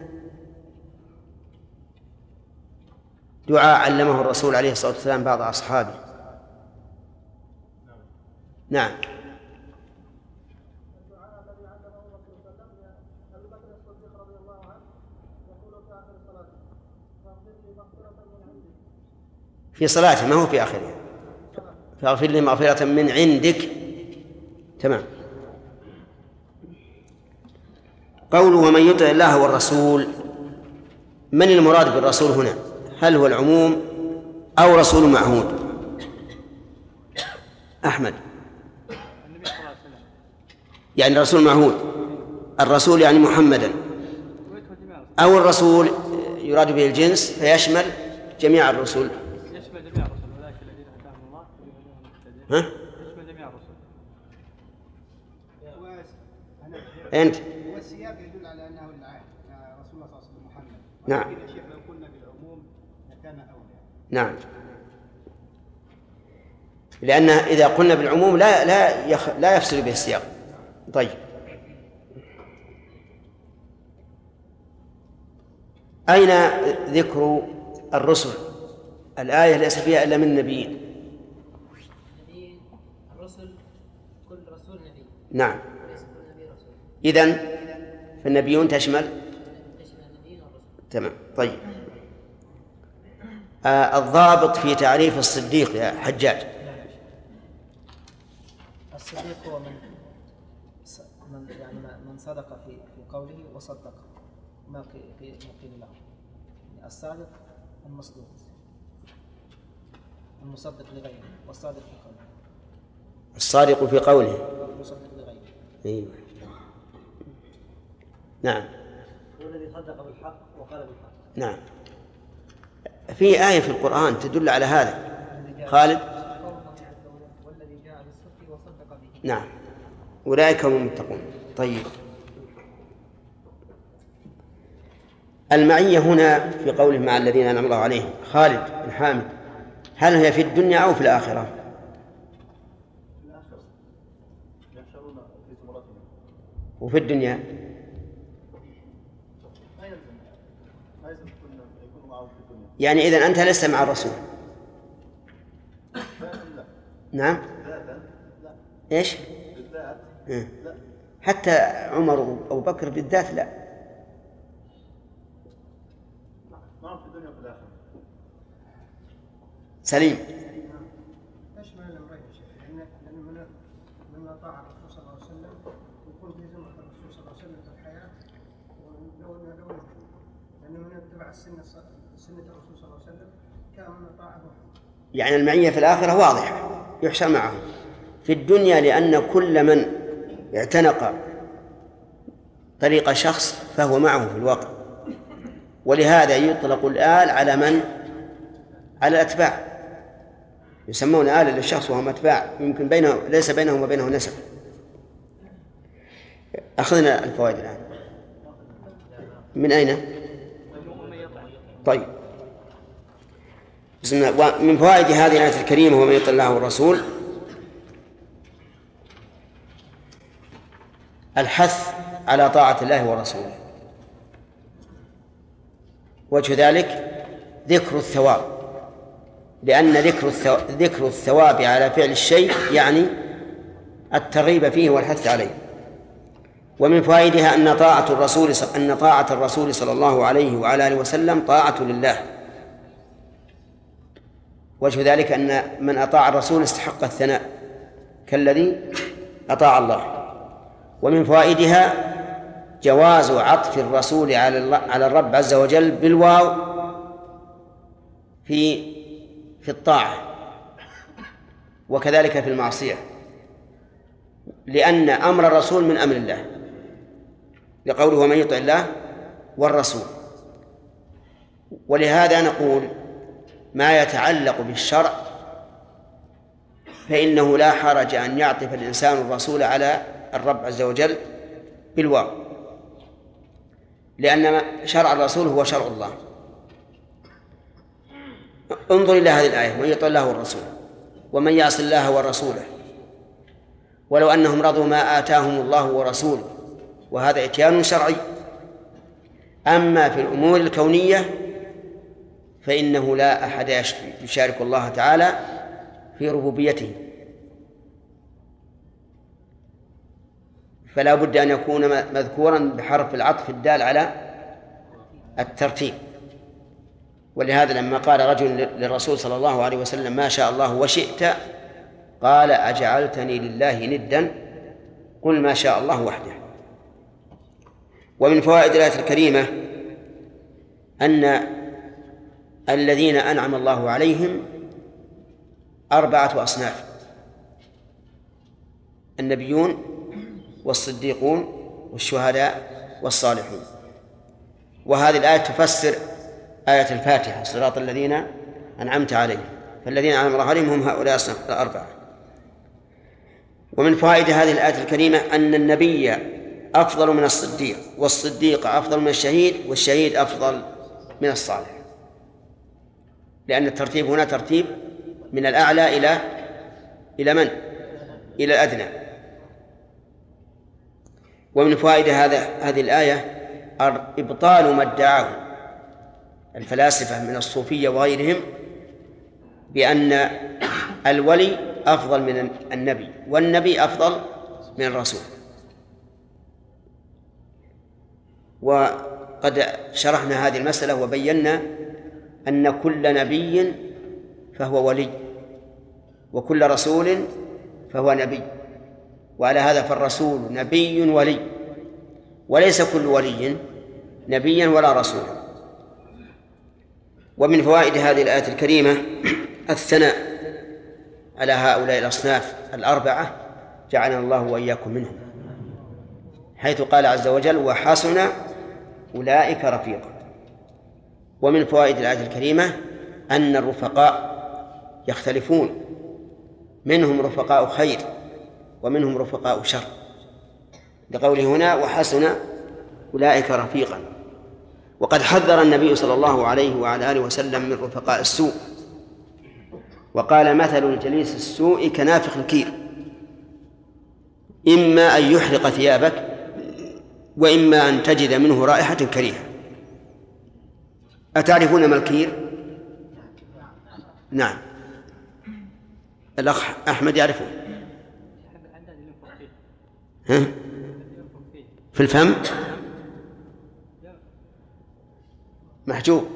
دعاء علمه الرسول عليه الصلاة والسلام بعض أصحابه. نعم. في صلاته، ما هو في آخرها. فاغفر لي مغفرة من عندك. تمام. قوله ومن يطع الله والرسول، من المراد بالرسول هنا؟ هل هو العموم أو رسول معهود؟ أحمد. يعني رسول معهود، الرسول يعني محمدا، أو الرسول يراد به الجنس فيشمل جميع الرسل؟ يشمل جميع الرسل، ولكن الذين هداهم الله يشمل جميع الرسل. أنت والسياق يدل على أنه رسول الله صلى الله عليه وسلم محمد. نعم. ولكن يا شيخ لو قلنا بالعموم لكان أولى. نعم، لأن إذا قلنا بالعموم لا يفسر به السياق. طيب، أين ذكر الرسل؟ الآية ليس فيها إلا من النبيين. الرسل كل رسول نبي. نعم. وليس كل نبي رسول. إذن فالنبيون تشمل النبيين والرسل. تمام. طيب، الضابط في تعريف الصديق يا حجاج. الصديق هو من صدق في قوله وصدق ما قيل له. الصادق المصدوق، المصدق لغيره، والصادق في قوله. الصادق في قوله، المصدق لغيره. أيوة. نعم. هو الذي صدق بالحق وقال بالحق. نعم. في آية في القرآن تدل على هذا. خالد. والذي جاء بالصدق وصدق به. نعم، أولئك هم المتقون. طيب، المعية هنا في قوله مع الذين أنعم الله عليهم، خالد بن حامد، هل هي في الدنيا أو في الآخرة؟ وفي الدنيا يعني إذن أنت لست مع الرسول. نعم. إيش؟ حتى عمر وأبو بكر بالذات لا. سليم. تشمل الأمرين يا شيخ، لأن من أطاع الرسول صلى الله عليه وسلم يكون في زمرة الرسول صلى الله عليه وسلم في الحياة، لأنه من اتبع سنة الرسول صلى الله عليه وسلم كان من أطاعه. يعني المعية في الآخرة واضحة، يحشر معه. في الدنيا لأن كل من اعتنق طريق شخص فهو معه في الواقع، ولهذا يطلق الآل على من؟ على الأتباع، يسمون آل للشخص وهم أتباع، يمكن ليس بينهم وبينه نسب. أخذنا الفوائد الآن من أين؟ طيب، بسم الله. من فوائد هذه الآية الكريمة ومن يطع الله والرسول الحث على طاعة الله ورسوله. وجه ذلك ذكر الثواب، لأن ذكر الثواب على فعل الشيء يعني الترغيب فيه والحث عليه. ومن فوائدها أن طاعة الرسول صلى الله عليه وعلى آله وسلم طاعة لله. وجه ذلك أن من أطاع الرسول استحق الثناء كالذي أطاع الله. ومن فوائدها جواز عطف الرسول على الرب عز وجل بالواو في الطاعة، وكذلك في المعصية، لأن أمر الرسول من أمر الله، لقوله ومن يطع الله والرسول. ولهذا نقول ما يتعلق بالشرع فإنه لا حرج أن يعطف الإنسان الرسول على الرب عز وجل بالواو، لأن شرع الرسول هو شرع الله. انظر إلى هذه الآية: من يطع الله والرسول ومن يعص الله ورسوله ولو أنهم رضوا ما آتاهم الله ورسوله، وهذا إتيان شرعي. أما في الأمور الكونية فإنه لا أحد يشارك الله تعالى في ربوبيته، فلا بد أن يكون مذكورا بحرف العطف الدال على الترتيب. ولهذا لما قال رجل للرسول صلى الله عليه وسلم ما شاء الله وشئت، قال أجعلتني لله ندا؟ قل ما شاء الله وحده. ومن فوائد الآية الكريمة أن الذين أنعم الله عليهم 4 أصناف: النبيون والصديقون والشهداء والصالحون. وهذه الآية تفسر آية الفاتحة: صراط الذين أنعمت عليهم. فالذين أنعم الله عليهم هم هؤلاء ال4. ومن فوائد هذه الآية الكريمة أن النبي أفضل من الصديق، والصديق أفضل من الشهيد، والشهيد أفضل من الصالح، لأن الترتيب هنا ترتيب من الأعلى إلى من؟ إلى الأدنى. ومن فوائد هذه الآية إبطال ما ادعاه الفلاسفة من الصوفية وغيرهم بأن الولي أفضل من النبي والنبي أفضل من الرسول. وقد شرحنا هذه المسألة وبينا أن كل نبي فهو ولي، وكل رسول فهو نبي، وعلى هذا فالرسول نبي ولي، وليس كل ولي نبيا ولا رسولا. ومن فوائد هذه الآية الكريمة الثناء على هؤلاء الأصناف 4 جعلنا الله وإياكم منهم، حيث قال عز وجل وحسن أولئك رفيقا. ومن فوائد الآية الكريمة أن الرفقاء يختلفون، منهم رفقاء خير ومنهم رفقاء شر، لقوله هنا وحسن أولئك رفيقا. وقد حذر النبي صلى الله عليه وعلى آله وسلم من رفقاء السوء، وقال مثل الجليس السوء كنافخ الكير، إما أن يحرق ثيابك وإما أن تجد منه رائحة كريهة. أتعرفون ما الكير؟ نعم، الأخ أحمد يعرفه. ها؟ في الفم محجوب.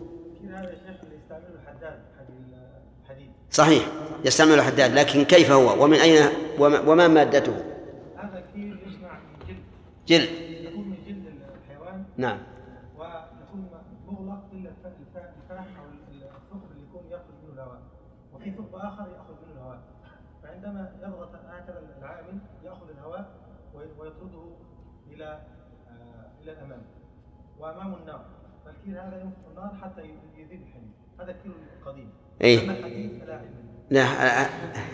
صحيح يستعمل حداد، لكن كيف هو ومن أين وما مادته؟ هذا الكير يصنع من جلد. يكون من جلد الحيوان. نعم. ويكون مغلق إلا الفم أو الثقب اللي يكون يأخذ منه الهواء، وفي ثقب آخر يأخذ منه الهواء. فعندما يضغط هكذا العامل يأخذ الهواء ويطرده إلى الأمام، وأمامه النار. فالكير هذا ينفخ النار حتى يذيب الحديد. هذا الكير القديم. إيه؟ أما الحديد فلا. لا،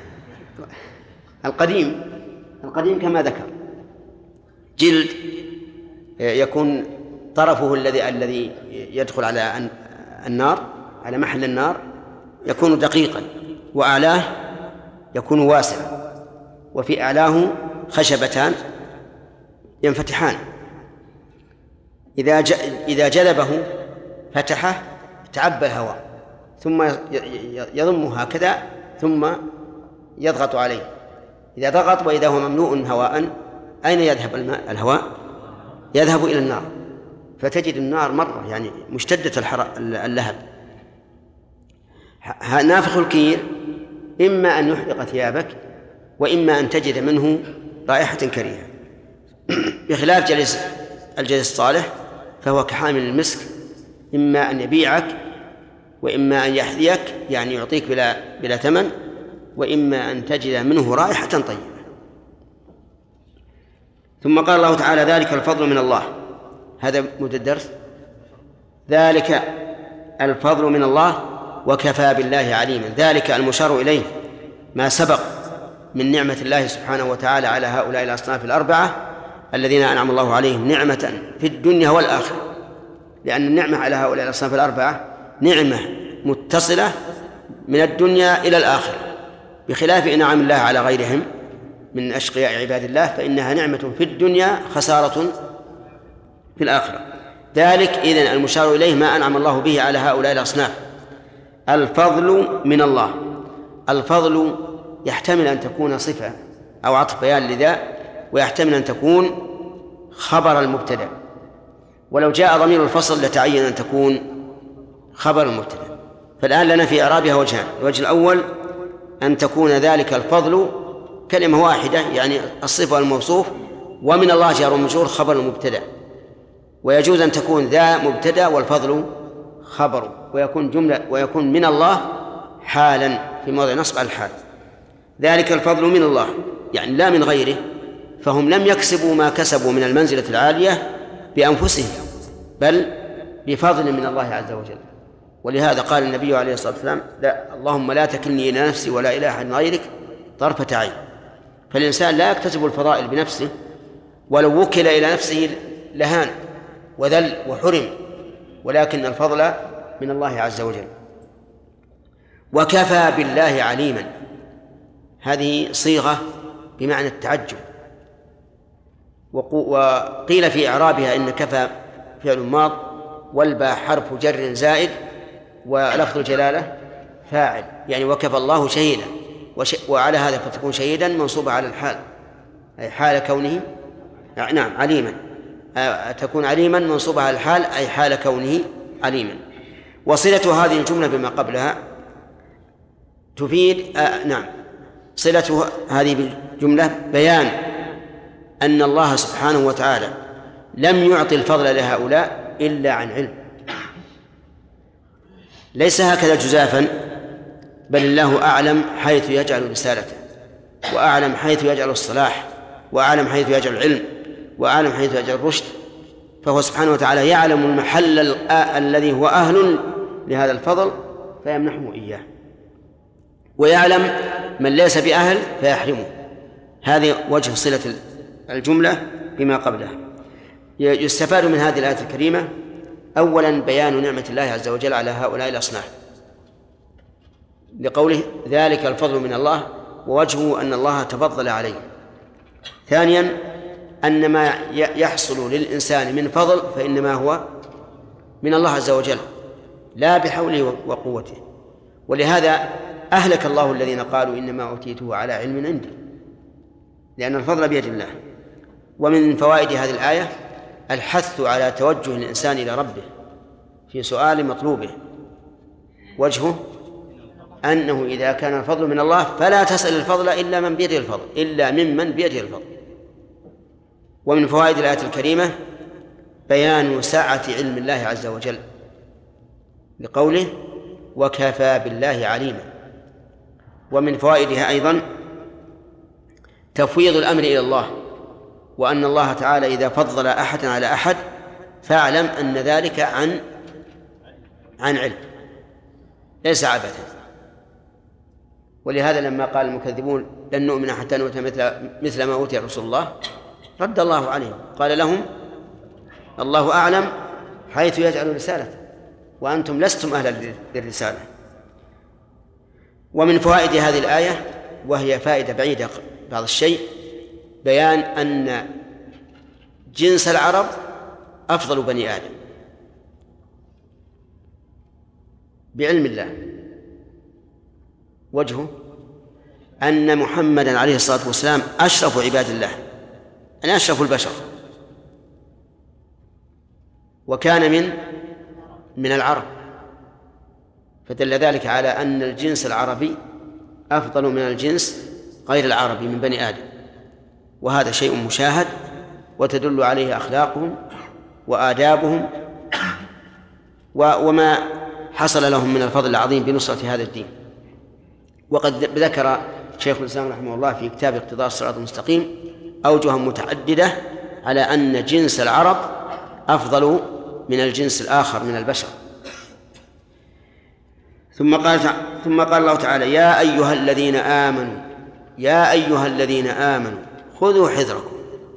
القديم كما ذكر جلد يكون طرفه الذي يدخل على النار، على محل النار، يكون دقيقا، وأعلاه يكون واسعا، وفي أعلاه خشبتان ينفتحان، إذا جذبه فتحه تعبى الهواء، ثم يضمه هكذا ثم يضغط عليه. إذا ضغط وإذا هو مملوء هواء أين يذهب الهواء؟ يذهب إلى النار، فتجد النار مرة يعني مشتدة اللهب. نافخ الكير إما أن يحرق ثيابك وإما أن تجد منه رائحة كريهة، بخلاف الجليس الصالح فهو كحامل المسك، إما أن يبيعك وإما أن يحذيك يعني يعطيك بلا ثمن، وإما أن تجد منه رائحة طيبة. ثم قال الله تعالى ذلك الفضل من الله، هذا مد الدرس، ذلك الفضل من الله وكفى بالله عليما. ذلك المشار إليه ما سبق من نعمة الله سبحانه وتعالى على هؤلاء الأصناف الأربعة الذين أنعم الله عليهم نعمة في الدنيا والآخرة، لأن النعمة على هؤلاء الأصناف الأربعة نعمة متصلة من الدنيا إلى الآخرة، بخلاف إنعام الله على غيرهم من أشقياء عباد الله فإنها نعمة في الدنيا خسارة في الآخرة. ذلك إذن المشار إليه ما أنعم الله به على هؤلاء الأصناف. الفضل من الله، الفضل يحتمل أن تكون صفة أو عطف بيان لذا، ويحتمل أن تكون خبر المبتدأ، ولو جاء ضمير الفصل لتعين أن تكون خبر المبتدأ. فالآن لنا في إعرابها وجهان: الوجه الأول أن تكون ذلك الفضل كلمة واحدة يعني الصفة والموصوف، ومن الله جار ومجرور خبر المبتدأ، ويجوز أن تكون ذا مبتدأ والفضل خبر، ويكون جملة ويكون من الله حالا في موضع نصب على الحال. ذلك الفضل من الله يعني لا من غيره، فهم لم يكسبوا ما كسبوا من المنزلة العالية بأنفسهم بل بفضل من الله عز وجل. ولهذا قال النبي عليه الصلاة والسلام: لا اللهم لا تكلني إلى نفسي ولا إلى أحد غيرك طرفة عين. فالإنسان لا يكتسب الفضائل بنفسه، ولو وكل إلى نفسه لهان وذل وحرم، ولكن الفضل من الله عز وجل. وكفى بالله عليما، هذه صيغة بمعنى التعجب، وقيل في إعرابها إن كفى فعل ماض والباء حرف جر زائد ولفظ الجلالة فاعل، يعني وكفى الله شهيدا، وعلى هذا فتكون شهيدا منصوبة على الحال، أي حال كونه نعم عليما، تكون عليما منصوبة على الحال أي حال كونه عليما. وصلة هذه الجملة بما قبلها تفيد نعم صلة هذه بالجملة بيان أن الله سبحانه وتعالى لم يعطي الفضل لهؤلاء إلا عن علم، ليس هكذا جزافا، بل الله أعلم حيث يجعل رسالته، وأعلم حيث يجعل الصلاح، وأعلم حيث يجعل العلم، وأعلم حيث يجعل الرشد. فهو سبحانه وتعالى يعلم المحل الذي هو أهل لهذا الفضل فيمنحه إياه، ويعلم من ليس بأهل فيحرمه. هذه وجه صلة الجملة بما قبلها. يستفاد من هذه الآية الكريمة أولا بيان نعمة الله عز وجل على هؤلاء الأصناف لقوله ذلك الفضل من الله، ووجهه أن الله تفضل عليه. ثانيا أن ما يحصل للإنسان من فضل فإنما هو من الله عز وجل لا بحوله وقوته. ولهذا أهلك الله الذين قالوا إنما أوتيته على علم عندي، لأن الفضل بيد الله. ومن فوائد هذه الآية الحث على توجه الإنسان إلى ربه في سؤال مطلوبه، وجهه أنه إذا كان الفضل من الله فلا تسأل الفضل إلا من بيده الفضل، إلا ممن بيده الفضل. ومن فوائد الآية الكريمة بيان سعة علم الله عز وجل لقوله وكفى بالله عليما. ومن فوائدها أيضا تفويض الأمر إلى الله، وأن الله تعالى إذا فضل أحدا على أحد فاعلم أن ذلك عن علم ليس عبثا. ولهذا لما قال المكذبون لن نؤمن حتى نؤتى مثل ما أوتي رسول الله رد الله عليهم قال لهم الله أعلم حيث يجعل رسالته وأنتم لستم أهلا للرسالة. ومن فوائد هذه الآية وهي فائدة بعيدة بعض الشيء بيان أن جنس العرب أفضل بني آدم بعلم الله. وجهه أن محمدا عليه الصلاة والسلام أشرف عباد الله أنا أشرف البشر، وكان من العرب، فدل ذلك على أن الجنس العربي أفضل من الجنس غير العربي من بني آدم، وهذا شيء مشاهد وتدل عليه أخلاقهم وآدابهم وما حصل لهم من الفضل العظيم بنصرة هذا الدين. وقد ذكر شيخ الإسلام رحمه الله في كتاب اقتضاء الصراط المستقيم أوجها متعددة على أن جنس العرب أفضل من الجنس الآخر من البشر. ثم قال الله تعالى: يا أيها الذين آمنوا خذوا حذركم.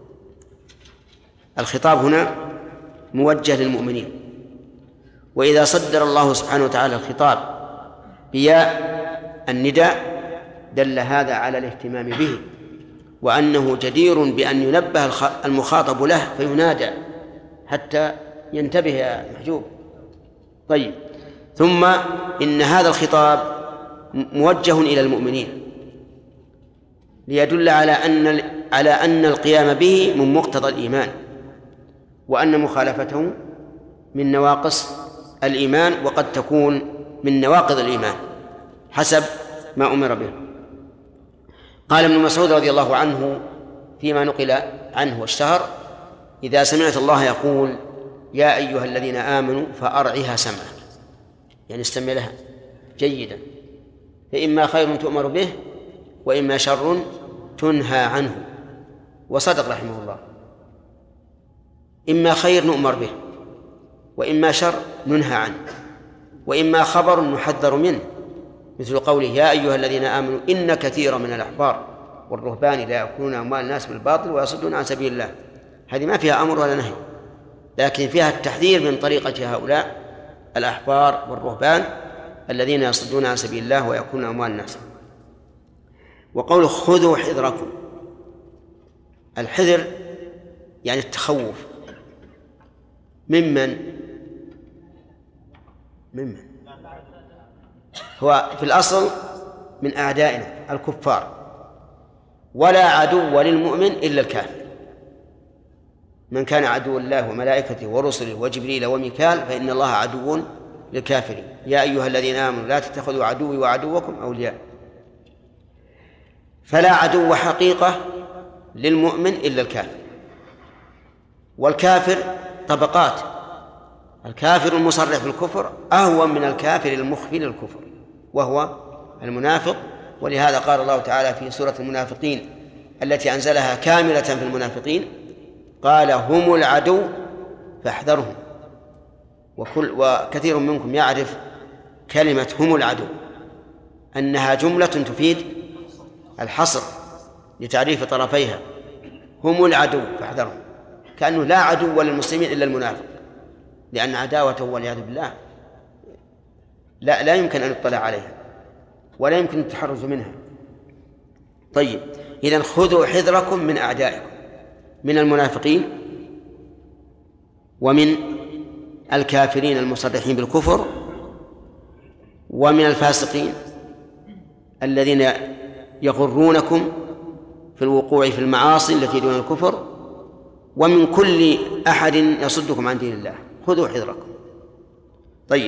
الخطاب هنا موجه للمؤمنين، وإذا صدر الله سبحانه وتعالى الخطاب بياء النداء دل هذا على الاهتمام به، وأنه جدير بأن ينبه المخاطب له فينادى حتى ينتبه يا محجوب. طيب، ثم إن هذا الخطاب موجه إلى المؤمنين ليدل على أن القيام به من مقتضى الإيمان، وأن مخالفته من نواقص الإيمان، وقد تكون من نواقض الإيمان حسب ما أمر به. قال ابن مسعود رضي الله عنه فيما نقل عنه واشتهر: إذا سمعت الله يقول يا أيها الذين آمنوا فأرعها سمعك، يعني استمع لها جيدا، فإما خير تؤمر به وإما شر تنهى عنه. وصدق رحمه الله، إما خير نؤمر به وإما شر ننهى عنه، وإما خبر نحذر منه، مثل قوله يا أيها الذين آمنوا إن كثيرا من الأحبار والرهبان لا يأكلون أموال الناس بالباطل ويصدون عن سبيل الله. هذه ما فيها أمر ولا نهي، لكن فيها التحذير من طريقة هؤلاء الأحبار والرهبان الذين يصدون عن سبيل الله ويأكلون أموال الناس. وقوله خذوا حذركم، الحذر يعني التخوف. ممن هو في الأصل من أعدائنا الكفار، ولا عدو للمؤمن إلا الكافر. من كان عدو الله وملائكته ورسله وجبريل وميكال فإن الله عدو للكافرين. يا أيها الذين آمنوا لا تتخذوا عدوي وعدوكم أولياء. فلا عدو حقيقة للمؤمن إلا الكافر، والكافر طبقات. الكافر المصرح بالكفر أهون من الكافر المخفي للكفر وهو المنافق. ولهذا قال الله تعالى في سورة المنافقين التي أنزلها كاملة في المنافقين قال هم العدو فاحذرهم. وكثير منكم يعرف كلمة هم العدو أنها جملة تفيد الحصر لتعريف طرفيها. هم العدو فاحذرهم، كأنه لا عدو للمسلمين إلا المنافق، لأن عداوته والعياذ بالله لا يمكن أن يطلع عليها ولا يمكن التحرز منها. طيب، إذن خذوا حذركم من أعدائكم، من المنافقين ومن الكافرين المصرحين بالكفر ومن الفاسقين الذين يغرونكم في الوقوع في المعاصي التي دون الكفر، ومن كل أحد يصدكم عن دين الله. خذوا حذركم. طيب،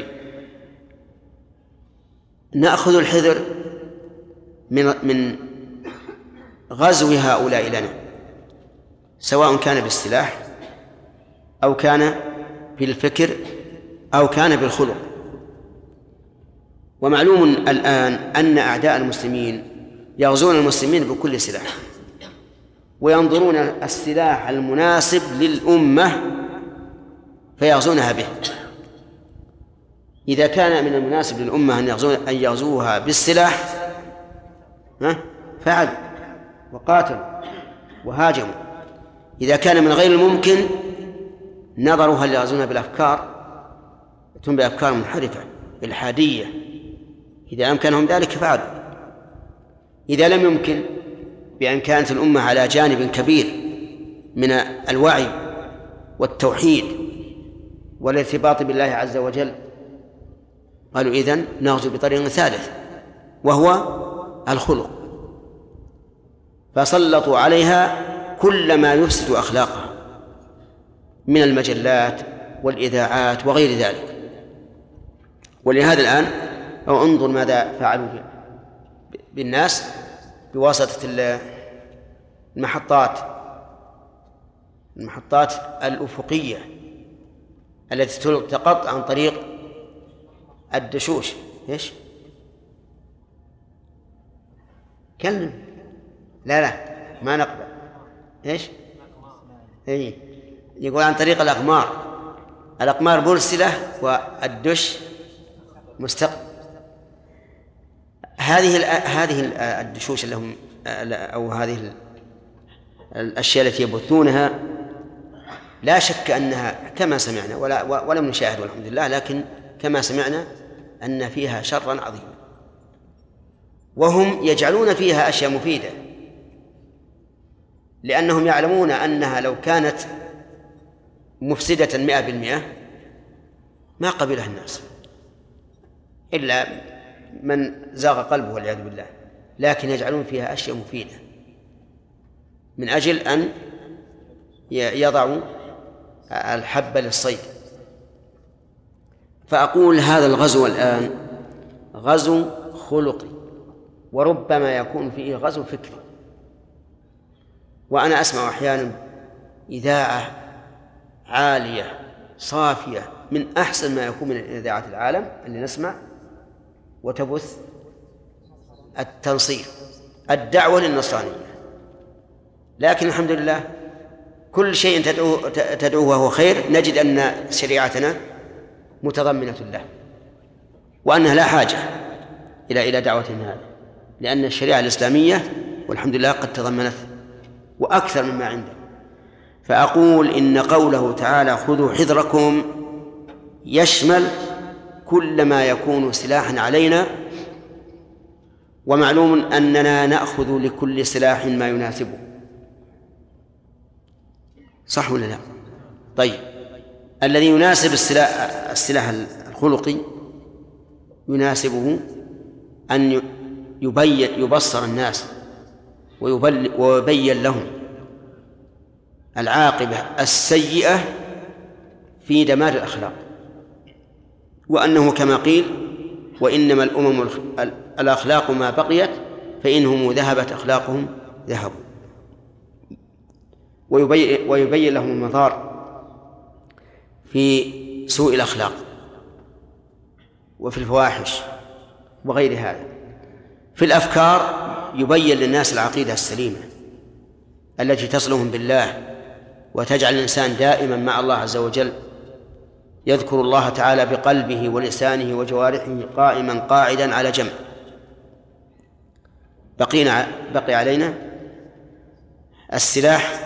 نأخذ الحذر من غزو هؤلاء لنا، سواء كان بالسلاح أو كان بالفكر أو كان بالخلق. ومعلوم الآن أن أعداء المسلمين يغزون المسلمين بكل سلاح، وينظرون السلاح المناسب للأمة فيغزونها به. إذا كان من المناسب للأمة أن يغزوها بالسلاح فعلوا وقاتلوا وهاجموا. إذا كان من غير الممكن نظروا هل يغزونها بالأفكار، يأتون بأفكار منحرفة إلحادية، إذا أمكنهم ذلك فعلوا. إذا لم يمكن، بأن كانت الأمة على جانب كبير من الوعي والتوحيد والارتباط بالله عز وجل، قالوا إذن نغزو بطريق ثالث وهو الخلق، فسلطوا عليها كل ما يفسد أخلاقها من المجلات والإذاعات وغير ذلك. ولهذا الآن أو انظر ماذا فعلوا بالناس بواسطة المحطات الأفقية التي تلتقط عن طريق الدشوش. إيش؟ كلم. لا ما نقبل. إيش؟ إيه يقول عن طريق الأقمار مرسلة والدش مستقبل. هذه الدشوش لهم أو هذه الأشياء التي يبثونها لا شك أنها كما سمعنا ولم نشاهد والحمد لله، لكن كما سمعنا أن فيها شرا عظيما، وهم يجعلون فيها أشياء مفيدة لأنهم يعلمون أنها لو كانت مفسدة 100% ما قبلها الناس إلا من زاغ قلبه والعياذ بالله، لكن يجعلون فيها أشياء مفيدة من أجل أن يضعوا الحب للصيد. فأقول هذا الغزو الآن غزو خلقي، وربما يكون فيه غزو فكري. وأنا أسمع أحيانا إذاعة عالية صافية من أحسن ما يكون من إذاعات العالم اللي نسمع، وتبث التنصير الدعوة للنصرانية، لكن الحمد لله كل شيء تدعوه وهو خير نجد أن شريعتنا متضمنة له، وأنها لا حاجة إلى دعوة هذا، لأن الشريعة الإسلامية والحمد لله قد تضمنت وأكثر مما عنده. فأقول إن قوله تعالى خذوا حذركم يشمل كل ما يكون سلاحا علينا، ومعلوم أننا نأخذ لكل سلاح ما يناسبه، صح ولا لا؟ طيب، الذي يناسب السلاح الخلقي يناسبه أن يبصر الناس ويبين لهم العاقبة السيئة في دمار الأخلاق، وأنه كما قيل وإنما الأمم الأخلاق ما بقيت فإنهم ذهبت أخلاقهم ذهبوا، ويبين لهم المضار في سوء الأخلاق وفي الفواحش وغير هذا. في الأفكار يبين للناس العقيدة السليمة التي تصلهم بالله وتجعل الإنسان دائما مع الله عز وجل، يذكر الله تعالى بقلبه ولسانه وجوارحه قائما قاعدا على جنب. بقي علينا السلاح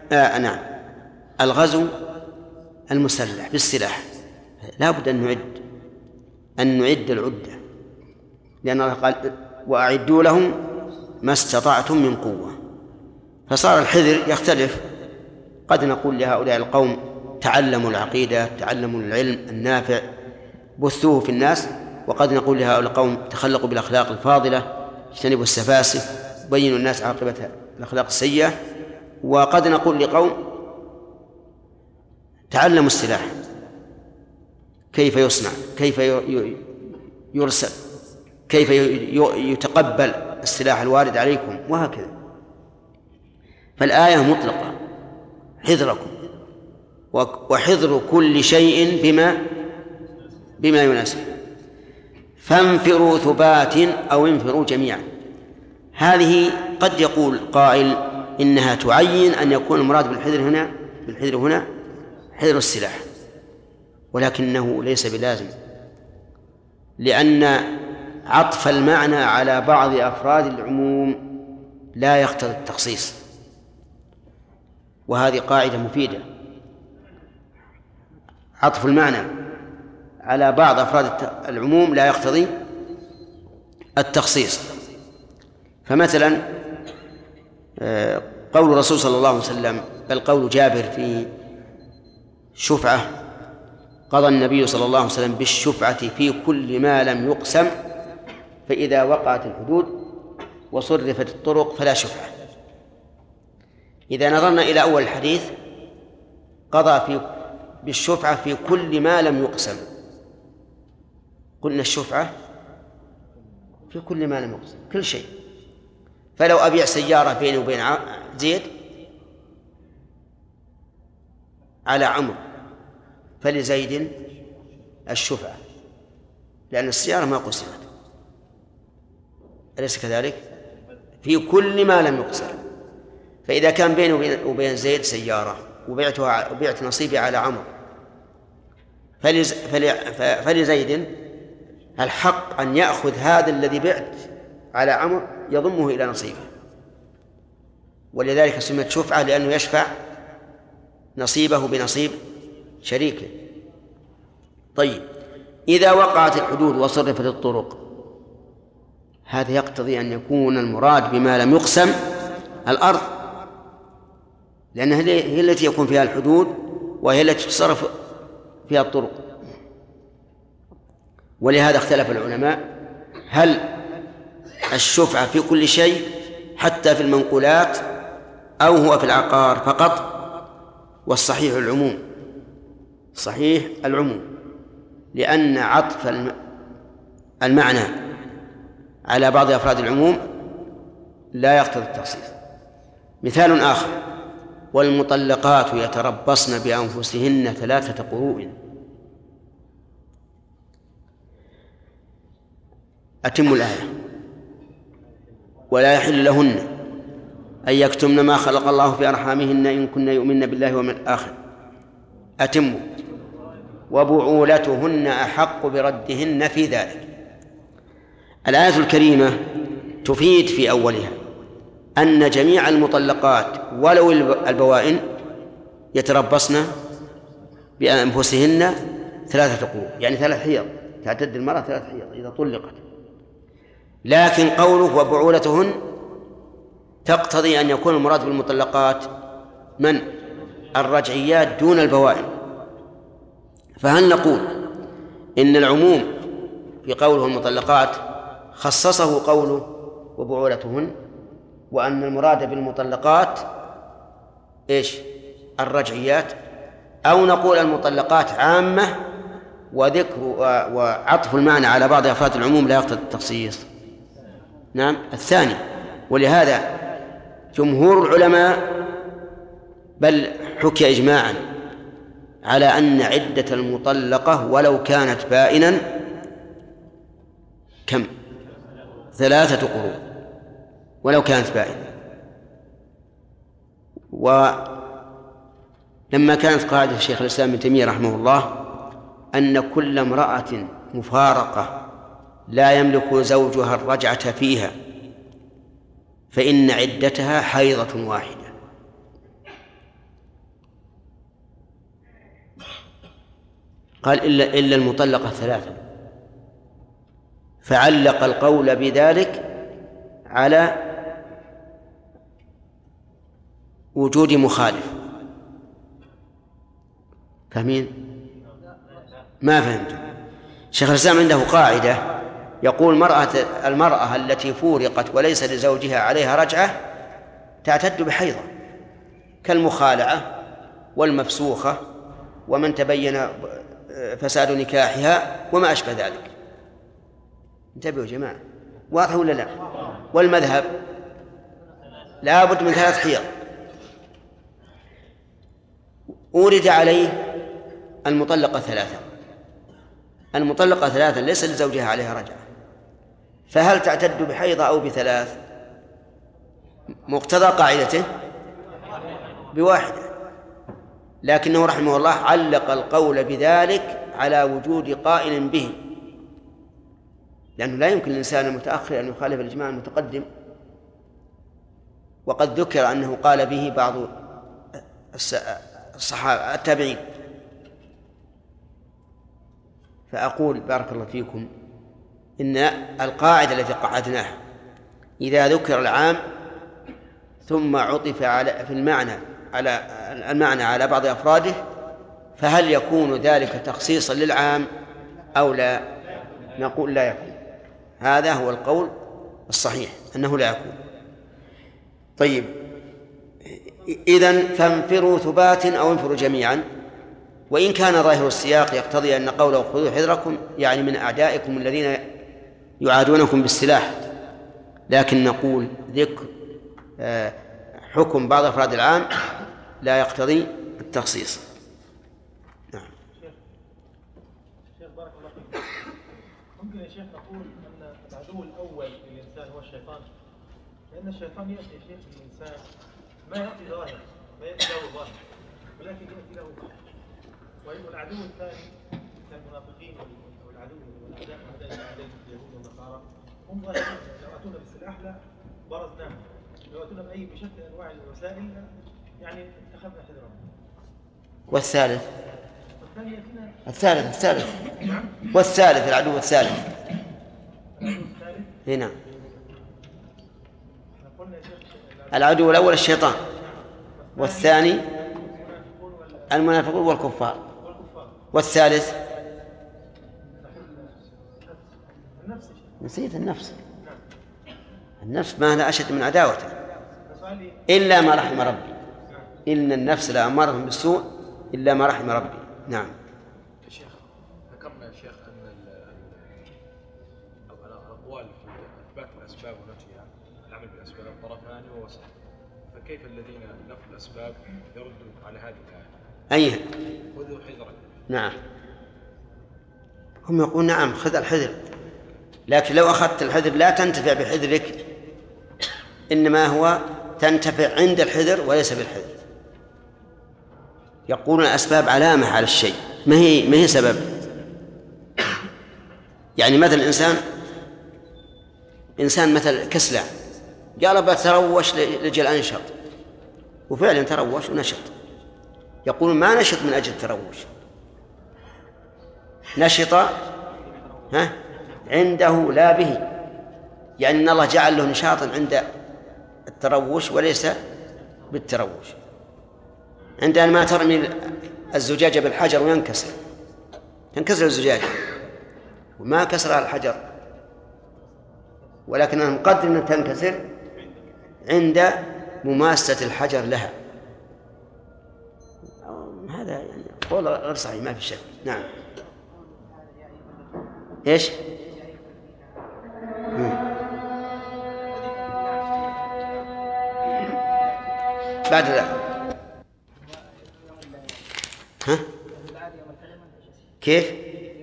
الغزو المسلح بالسلاح. لا بد أن نعد العدة، لأن الله قال وأعدوا لهم ما استطعتم من قوة. فصار الحذر يختلف، قد نقول لهؤلاء القوم تعلموا العقيدة، تعلموا العلم النافع، بثوه في الناس، وقد نقول لهؤلاء القوم تخلقوا بالأخلاق الفاضلة، اجتنبوا السفاسف، بينوا الناس عاقبة الأخلاق السيئة. وقد نقول لقوم تعلموا السلاح، كيف يصنع، كيف يرسل، كيف يتقبل السلاح الوارد عليكم، وهكذا. فالآية مطلقة، حذركم، وحذر كل شيء بما يناسب. فانفروا ثبات أو انفروا جميعا. هذه قد يقول قائل إنها تعين أن يكون المراد بالحذر هنا حذر السلاح، ولكنه ليس بلازم، لأن عطف المعنى على بعض أفراد العموم لا يقتضي التخصيص، وهذه قاعدة مفيدة. عطف المعنى على بعض أفراد العموم لا يقتضي التخصيص. فمثلا قول الرسول صلى الله عليه وسلم، بل قول جابر في شفعة، قضى النبي صلى الله عليه وسلم بالشفعة في كل ما لم يقسم، فإذا وقعت الحدود وصرفت الطرق فلا شفعة. إذا نظرنا إلى أول الحديث قضى بالشفعة في كل ما لم يقسم. قلنا الشفعة في كل ما لم يقسم، كل شيء. فلو أبيع سيارة بيني وبين زيد على عمرو فلزيد الشفعة، لأن السيارة ما قسمت، أليس كذلك؟ في كل ما لم يقسم. فإذا كان بيني وبين زيد سيارة وبعت نصيبي على عمرو فلزيد الحق أن يأخذ هذا الذي بعت على عمرو يضمه إلى نصيبه، ولذلك سميت شفعة لأنه يشفع نصيبه بنصيب شريكه. طيب، إذا وقعت الحدود وصرفت الطرق، هذا يقتضي أن يكون المراد بما لم يقسم الأرض، لأنها هي التي يكون فيها الحدود وهي التي تصرف فيها الطرق. ولهذا اختلف العلماء هل الشفعة في كل شيء حتى في المنقولات أو هو في العقار فقط؟ والصحيح العموم، صحيح العموم، لأن عطف المعنى على بعض أفراد العموم لا يقتضي التخصيص. مثال آخر: والمطلقات يتربصن بأنفسهن 3 قروء. أتم الآية: ولا يحل لهن أن يكتمن ما خلق الله في أرحامهن إن كن يؤمن بالله واليوم الآخر. أتم: وبعولتهن أحق بردهن في ذلك. الآية الكريمة تفيد في أولها أن جميع المطلقات ولو البوائن يتربصن بأنفسهن 3 قروء، يعني 3 حيض، تعتد المرأة 3 حيض إذا طلقت. لكن قوله وبعولتهن تقتضي أن يكون المراد بالمطلقات من؟ الرجعيات دون البوائن. فهل نقول إن العموم في قوله المطلقات خصصه قوله وبعولتهن، وأن المراد بالمطلقات إيش؟ الرجعيات؟ أو نقول المطلقات عامة وذكر وعطف المعنى على بعض أفراد العموم لا يقتضي التخصيص؟ نعم، الثاني. ولهذا جمهور العلماء بل حكي إجماعا على أن عدة المطلقة ولو كانت بائنا كم؟ 3 قروء ولو كانت بائنة. ولما كانت قاعدة الشيخ الإسلام ابن تيمية رحمه الله أن كل امرأة مفارقة لا يملك زوجها الرجعة فيها فإن عدتها حيضة واحدة. قال إلا المطلقة 3، فعلق القول بذلك على وجود مخالف. فاهمين؟ ما فهمت. شيخ الإسلام عنده قاعدة يقول المرأة التي فورقت وليس لزوجها عليها رجعة تعتد بحيضة، كالمخالعة والمفسوخة ومن تبين فساد نكاحها وما أشبه ذلك. انتبهوا يا جماعة، واضح ولا لا؟ والمذهب لا بد من 3 حيض. أورد عليه المطلقة 3، المطلقة 3 ليس لزوجها عليها رجعة، فهل تعتد بحيضة أو ب3؟ مقتضى قاعدته بواحدة، لكنه رحمه الله علق القول بذلك على وجود قائل به، لأنه لا يمكن للإنسان المتأخر أن يخالف الإجماع المتقدم، وقد ذكر أنه قال به بعض الصحابة التابعين. فأقول بارك الله فيكم إن القاعدة التي قعدناها إذا ذكر العام ثم عطف في المعنى على بعض أفراده فهل يكون ذلك تخصيصا للعام أو لا؟ نقول لا يكون. هذا هو القول الصحيح أنه لا يكون. طيب، إذن فانفروا ثبات أو انفروا جميعا. وإن كان ظاهر السياق يقتضي أن قوله خذوا حذركم يعني من أعدائكم الذين يعادونكم بالسلاح، لكن نقول ذكر حكم بعض أفراد العام لا يقتضي التخصيص. شيخ بارك الله فيك، ممكن يا شيخ نقول أن العدو الأول للإنسان هو الشيطان؟ لأن الشيطان يأتي يا شيخ للإنسان ما يأتي ظاهر، ما يأتي له ظاهر، ولكن يأتي له ظاهر. والعدو الثاني كالمنافقين والعدو والأعداء اليهود والنصارى هم ظاهرين، لو أتونا بالسلاح لا برزناهم، لو أتونا بأي بشكل أنواع الوسائل يعني اتخذنا حذرهم. والثالث والثالث العدو الثالث هنا العدو الأول الشيطان، والثاني المنافقون والكفار، والثالث نسيت النفس ما لها أشد من عداوته إلا ما رحم ربي، إن النفس لأمارة بالسوء إلا ما رحم ربي. نعم. شيخ ذكرنا يا شيخ أن الأقوال في إثبات الأسباب ونفيها العمل بالأسباب طرفان ووسط، فكيف الذين نفوا الأسباب يردوا على هذه الآية؟ أيها خذوا حذركم. نعم، هم يقول نعم خذ الحذر، لكن لو أخذت الحذر لا تنتفع بحذرك، إنما هو تنتفع عند الحذر وليس بالحذر. يقولون الأسباب علامة على الشيء ما هي سبب. يعني مثل إنسان مثل كسلان قال بتروش لجل أنشط، وفعلا تروش ونشط. يقولون ما نشط من أجل التروش، نشط عنده لا به، يعني أن الله جعل له نشاطا عند التروش وليس بالتروش. عند أن ما ترمي الزجاجة بالحجر وينكسر، تنكسر الزجاجة وما كسرها الحجر، ولكنها مقدر أن تنكسر عند مماسة الحجر لها. هذا يعني قول غير صحيح ما في شك. نعم. إيش؟ بعد ذلك ها؟ كيف؟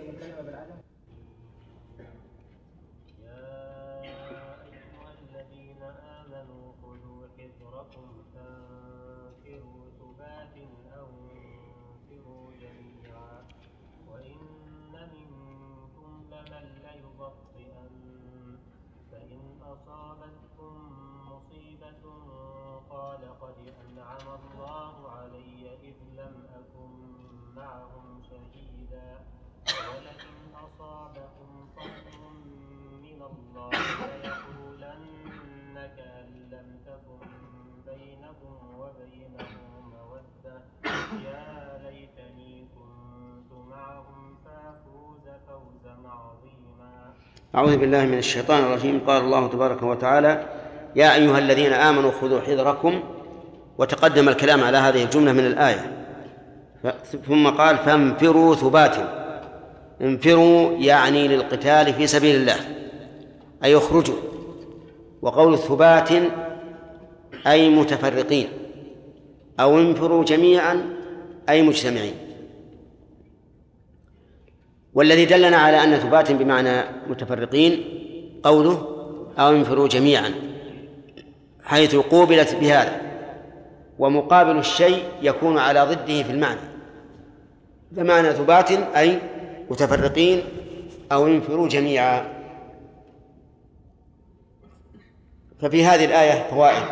أعوذ بالله من الشيطان الرجيم. قال الله تبارك وتعالى: يا أيها الذين آمنوا خذوا حذركم، وتقدم الكلام على هذه الجملة من الآية، ثم قال: فانفروا ثبات. انفروا يعني للقتال في سبيل الله، أي اخرجوا. وقول ثبات أي متفرقين، أو انفروا جميعا أي مجتمعين. والذي دلنا على أن ثبات بمعنى متفرقين قوله أو انفروا جميعا، حيث قوبلت بهذا، ومقابل الشيء يكون على ضده في المعنى، فمعنى ثبات أي متفرقين أو انفروا جميعا. ففي هذه الآية فوائد.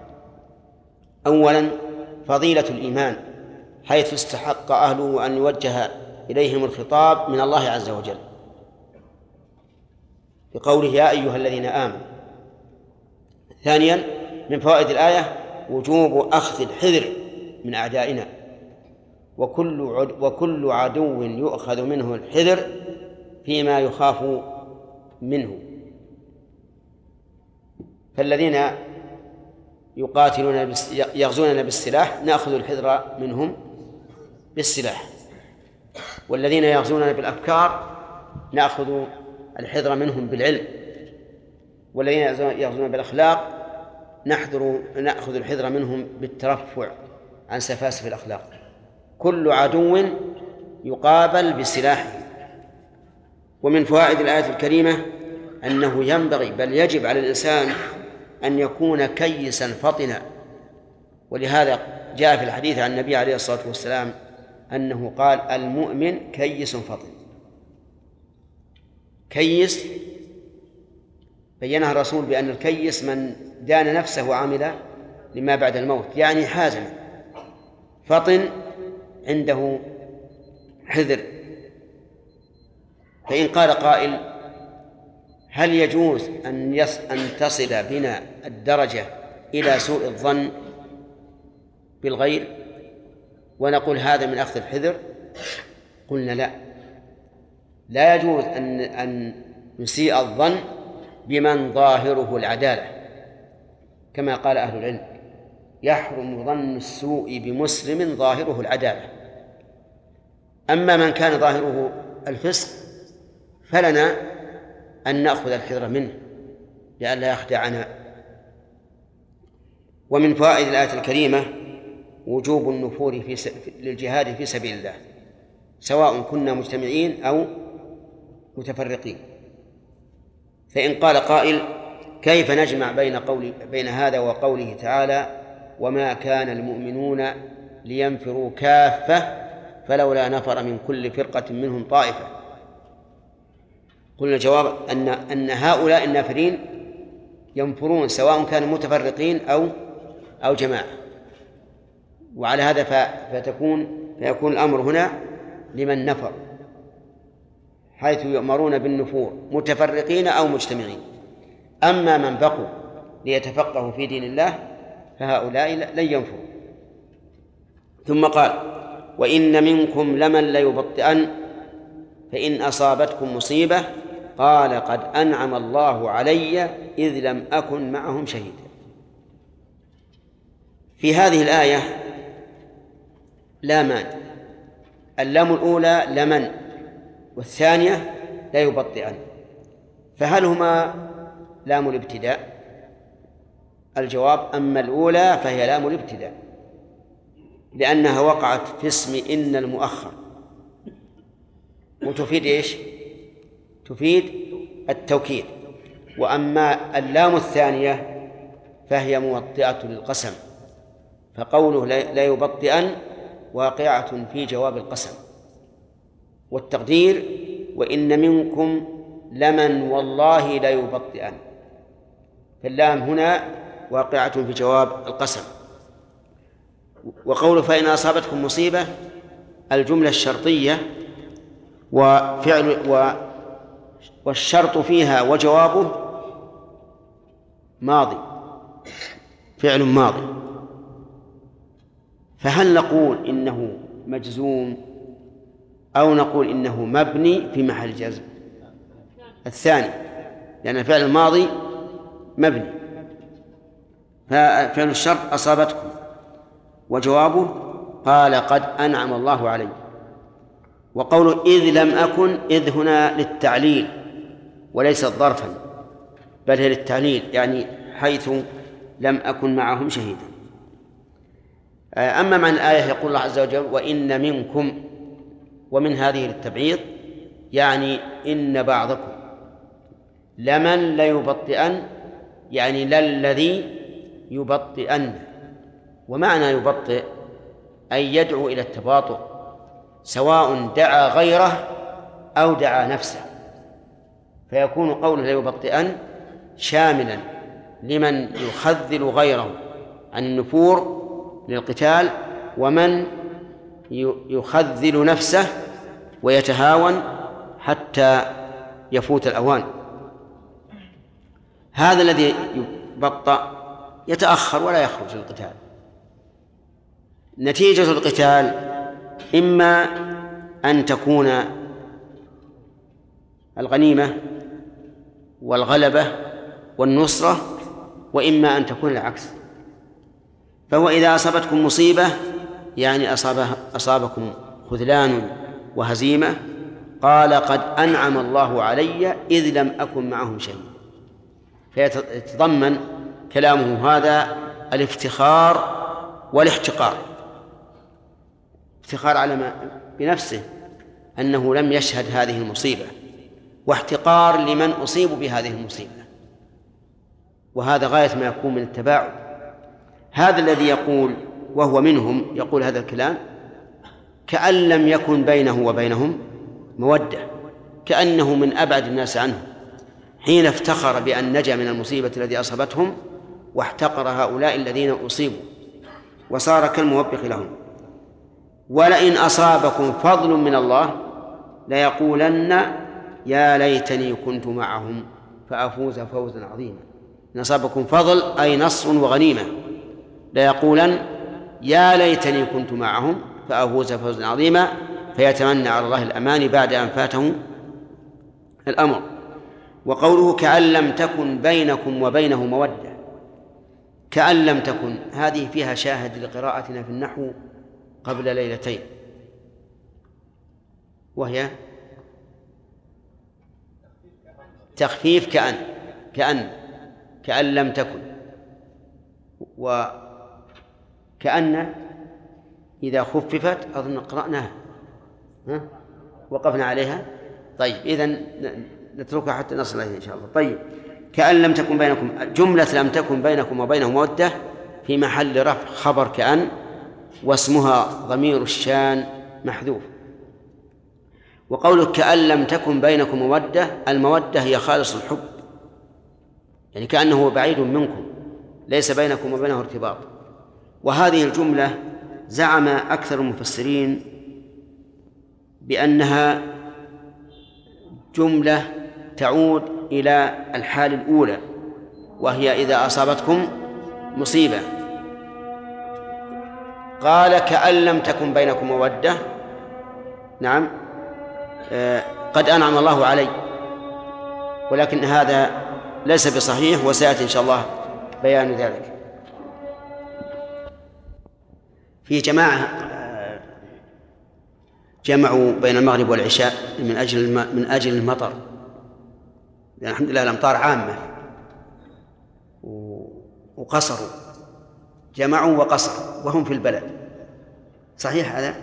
أولا فضيلة الإيمان، حيث استحق أهله أن يوجه إليهم الخطاب من الله عز وجل بقوله: يا أيها الذين آمنوا. ثانيا من فوائد الآية وجوب أخذ الحذر من أعدائنا، وكل عدو يؤخذ منه الحذر فيما يخاف منه. فالذين يغزوننا بالسلاح نأخذ الحذر منهم بالسلاح، والذين يغزوننا بالأفكار نأخذ الحذر منهم بالعلم، والذين يغزوننا بالأخلاق نأخذ الحذر منهم بالترفع عن سفاسف الأخلاق. كل عدو يقابل بسلاحه. ومن فوائد الآية الكريمة أنه ينبغي بل يجب على الإنسان أن يكون كيسا فطنا، ولهذا جاء في الحديث عن النبي عليه الصلاة والسلام أنه قال: المؤمن كيس فطن. كيس بينها الرسول بأن الكيس من دان نفسه وعمل لما بعد الموت، يعني حازم فطن عنده حذر. فإن قال قائل: هل يجوز أن تصل بنا الدرجة إلى سوء الظن بالغير ونقول هذا من أخذ الحذر؟ قلنا لا يجوز أن نسيء الظن بمن ظاهره العدالة، كما قال أهل العلم: يحرم ظن السوء بمسلم ظاهره العدالة. أما من كان ظاهره الفسق فلنا أن نأخذ الحذر منه لئلا يخدعنا. ومن فوائد الآية الكريمة وجوب النفور للجهاد في سبيل الله، سواء كنا مجتمعين أو متفرقين. فإن قال قائل: كيف نجمع بين هذا وقوله تعالى: وما كان المؤمنون لينفروا كافة فلولا نفر من كل فرقة منهم طائفة؟ قلنا الجواب أن هؤلاء النافرين ينفرون سواء كانوا متفرقين أو جماعة، وعلى هذا فيكون الأمر هنا لمن نفر، حيث يؤمرون بالنفور متفرقين أو مجتمعين. أما من بقوا ليتفقهوا في دين الله فهؤلاء لن ينفروا. ثم قال: وإن منكم لمن ليبطئن فإن أصابتكم مصيبة قال قد أنعم الله علي إذ لم أكن معهم شهيدا. في هذه الآية لامان، اللام الأولى لمن والثانية لا يبطئن، فهل هما لام الابتداء؟ الجواب: أما الأولى فهي لام الابتداء، لأنها وقعت في اسم إن المؤخر، وتفيد إيش؟ تفيد التوكيد. وأما اللام الثانية فهي موطئة للقسم، فقوله لا يبطئن واقعة في جواب القسم. والتقدير: وإن منكم لمن والله لا يبطئن، فاللام هنا واقعة في جواب القسم. وقوله فإن أصابتكم مصيبة الجملة الشرطية والشرط فيها وجوابه ماضي، فعل ماضي، فهل نقول إنه مجزوم أو نقول إنه مبني في محل جزم؟ الثاني، لأن الفعل الماضي مبني. ففعل الشرط أصابتكم وجوابه قال قد أنعم الله علي. وقوله إذ لم أكن، إذ هنا للتعليل وليست ظرفا، بل هي للتعليل، يعني حيث لم أكن معهم شهيدا. أما معنى الآية يقول الله عز وجل وإن منكم، ومن هذه للتبعيض، يعني إن بعضكم لمن ليبطئن، يعني للذي يبطئن. ومعنى يبطئ أي يدعو إلى التباطؤ، سواء دعا غيره أو دعا نفسه، فيكون قوله ليبطئن شاملا لمن يخذل غيره عن النفور للقتال، ومن يخذل نفسه ويتهاون حتى يفوت الأوان. هذا الذي يبطأ يتأخر ولا يخرج للقتال. نتيجة القتال إما أن تكون الغنيمة والغلبة والنصرة، وإما أن تكون العكس، فهو إذا أصابتكم مصيبة يعني أصابكم خذلان وهزيمة قال قد أنعم الله علي إذ لم أكن معهم شيء، فيتضمن كلامه هذا الافتخار والاحتقار. افتخار على ما بنفسه أنه لم يشهد هذه المصيبة، واحتقار لمن أصيبوا بهذه المصيبة، وهذا غاية ما يكون من التباعد. هذا الذي يقول وهو منهم يقول هذا الكلام كأن لم يكن بينه وبينهم مودة، كأنه من أبعد الناس عنه حين افتخر بأن نجا من المصيبة التي أصابتهم، واحتقر هؤلاء الذين أصيبوا وصار كالموبخ لهم. ولئن أصابكم فضل من الله ليقولن يا ليتني كنت معهم فأفوز فوزا عظيما. إن أصابكم فضل أي نصر وغنيمة ليقولن يا ليتني كنت معهم فأفوز فوزا عظيما، فيتمنى على الله الأمان بعد أن فاته الأمر. وقوله كأن لم تكن بينكم وبينه مودة، كأن لم تكن هذه فيها شاهد لقراءتنا في النحو قبل ليلتين، وهي تخفيف كأن لم تكن، وكأن إذا خففت أظن قرأناها وقفنا عليها. طيب إذن نتركها حتى نصل إليها إن شاء الله. طيب كأن لم تكن بينكم، جملة لم تكن بينكم وبينه مودة في محل رفع خبر كأن، واسمها ضمير الشان محذوف. وقولك كأن لم تكن بينكم مودة، المودة هي خالص الحب، يعني كأنه بعيد منكم ليس بينكم وبينه ارتباط. وهذه الجملة زعم أكثر المفسرين بأنها جملة تعود إلى الحال الأولى، وهي إذا أصابتكم مصيبة. قال كأن لم تكن بينكم مودة، نعم قد أنعم الله علي، ولكن هذا ليس بصحيح، وسيأتي إن شاء الله بيان ذلك. في جماعة جمعوا بين المغرب والعشاء من أجل المطر، يعني الحمد لله الأمطار عامة، وقصروا، جمعوا وقصروا وهم في البلد. صحيح هذا؟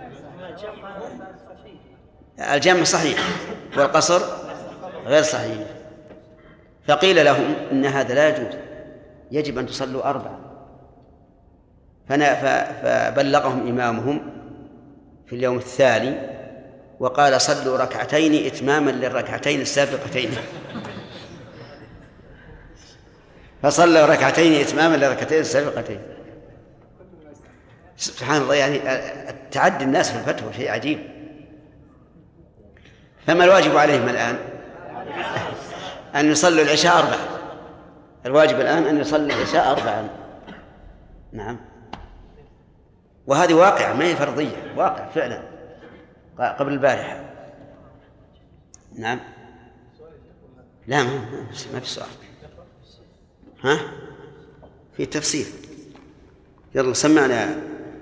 الجمع صحيح والقصر غير صحيح. فقيل لهم إن هذا لا يجوز، يجب أن تصلوا 4. فبلغهم إمامهم في اليوم الثاني وقال صلوا 2 إتماما للركعتين السابقتين. فصلوا 2 إتماما للركعتين السابقتين. سبحان الله، يعني تعدي الناس في الفتوى شيء عجيب. فما الواجب عليهم الآن؟ أن يصلوا العشاء 4. الواجب الآن أن يصلوا العشاء 4. نعم، وهذه واقعة ما هي فرضية، واقع فعلا قبل البارحة. نعم، لا ما في سؤال. ها في تفسير. يلا سمعنا.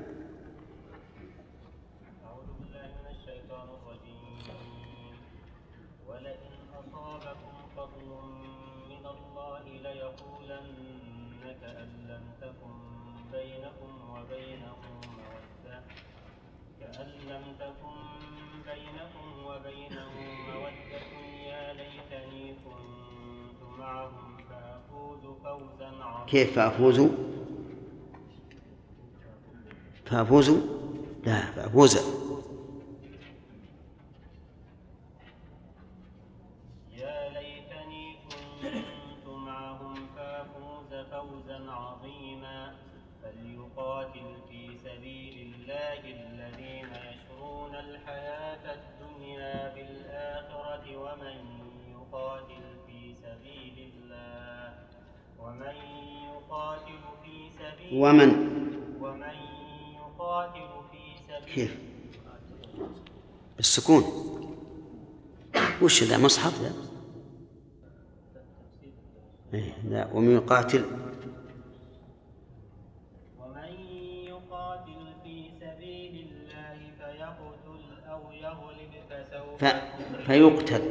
كيف فأفوز؟ لا، فأفوز. يا ليتني كنت معهم فأفوز فوزا عظيما. فليقاتل في سبيل الله الذين يشرون الحياة الدنيا بالآخرة، ومن يقاتل في سبيل الله كيف بالسكون؟ وش ذا مصحف ذا؟ لا، ومن يقاتل ومن فيقتل أو يغلب فيقتل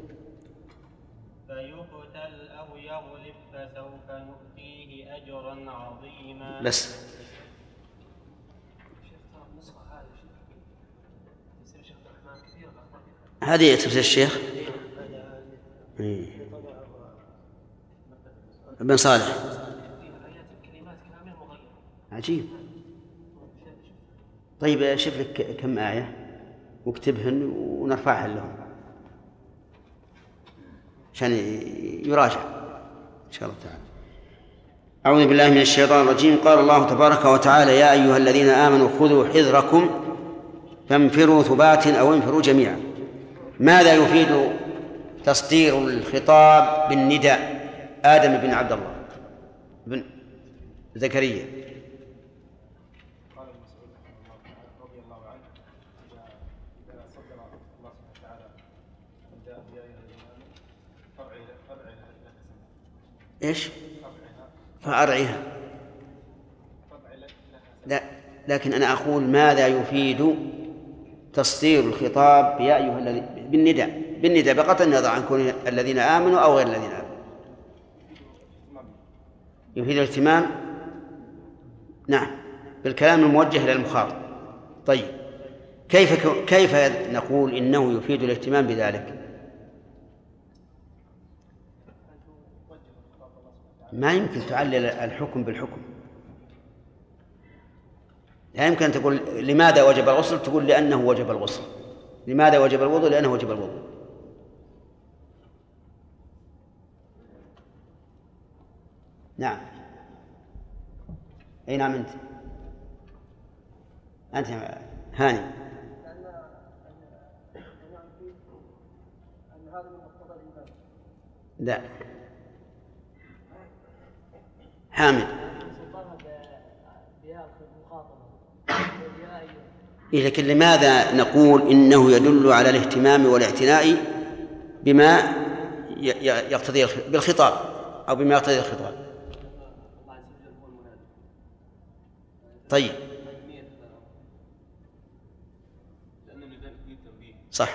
أو يغلب فسوف نؤتيه أجرا عظيما. بس هذه تفسير الشيخ ابن صالح. عجيب. طيب شوف لك كم آية واكتبهن ونرفعها لهم عشان يراجع إن شاء الله تعالى. أعوذ بالله من الشيطان الرجيم. قال الله تبارك وتعالى: يا أيها الذين آمنوا خذوا حذركم فانفروا ثبات أو انفروا جميعا. ماذا يفيد تصدير الخطاب بالنداء؟ آدم بن عبد الله بن زكريا. قال المسؤول رضي الله عنه: إذا صدر الله سبحانه وتعالى نداء يا أيها الذين آمنوا فارعها إيش؟ فأرعها. لا، لكن أنا أقول ماذا يفيد تصدير الخطاب يا أيها الذين بالنداء بقطع النظر عن كون الذين آمنوا أو غير الذين آمنوا؟ يفيد الاهتمام. نعم، بالكلام الموجه للمخاطب. طيب كيف نقول إنه يفيد الاهتمام بذلك؟ ما يمكن تعلل الحكم بالحكم. لا يمكن أن تقول لماذا وجب الغسل تقول لأنه وجب الغسل، لماذا وجب الوضوء لأنه وجب الوضوء. نعم. أي نعم. أنت هاني. لا، حامد. لكن لماذا نقول إنه يدل على الاهتمام والاعتناء بما يقتضي بالخطاب أو بما يقتضي الخطاب؟ طيب صح.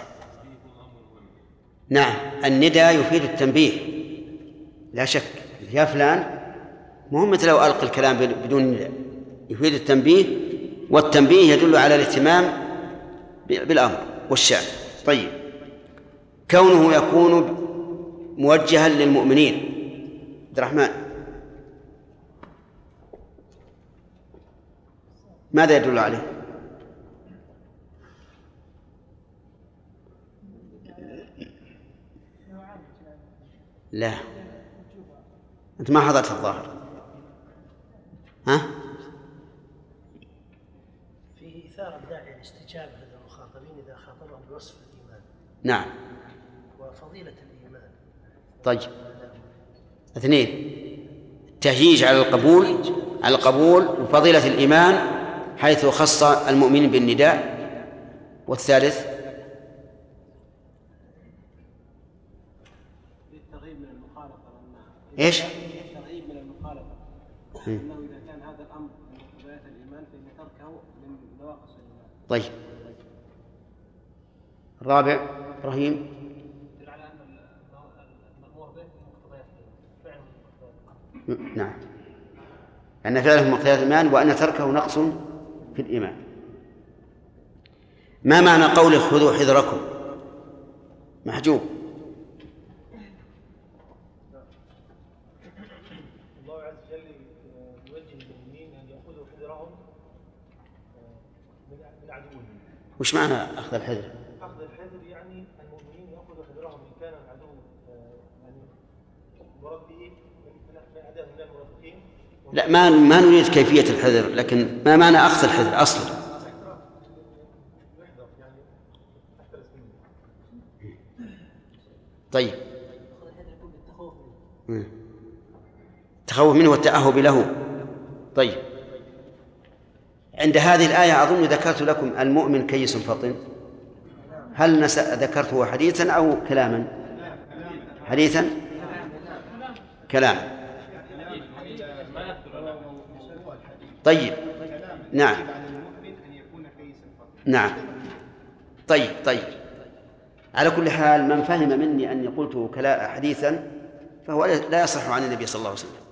نعم، النداء يفيد التنبيه لا شك. يا فلان، مو مثل لو ألقى الكلام بدون نداء، يفيد التنبيه، والتنبيه يدل على الاهتمام بالأمر والشأن. طيب كونه يكون موجها للمؤمنين. عبد الرحمن، ماذا يدل عليه؟ لا، أنت ما حضرت الظاهر. ها؟ فيه إثارة داعي الاستجابة للمخاطبين إذا خاطبهم بوصف الإيمان. نعم. وفضيلة الإيمان. طيب، 2 تهييج على القبول وفضيلة الإيمان حيث خص المؤمنين بالنداء. والثالث للترغيب من المخالفة. إيش؟ الترغيب من المخالفة، أنه إذا كان هذا الأمر من قضايا الإيمان فإن تركه من نواقص الإيمان. طيب، الرابع إبراهيم. يدل على أن المأمور به مقتضيات فعل. نعم، أن فعله مقتضيات الإيمان وأن تركه نقص في الإيمان. ما معنى قوله خذوا حذركم؟ محجوب. الله عز وجل يوجه المؤمنين أن يأخذوا حذرهم من عدوهم. وش معنى أخذ الحذر؟ أخذ الحذر يعني المؤمنين يأخذوا حذرهم إن كان العدو يعني مراد به من أعداء من المنافقين. لا، ما نريد كيفية الحذر، لكن ما معنى أخذ الحذر أصلا؟ طيب، التخوف منه والتأهب له. طيب، عند هذه الآية أظن ذكرت لكم المؤمن كيس فطن. هل ذكرته حديثا أو كلاما؟ حديثا، كلام. طيب، نعم نعم. طيب على كل حال من فهم مني أني قلت حديثا فهو لا يصح عن النبي صلى الله عليه وسلم.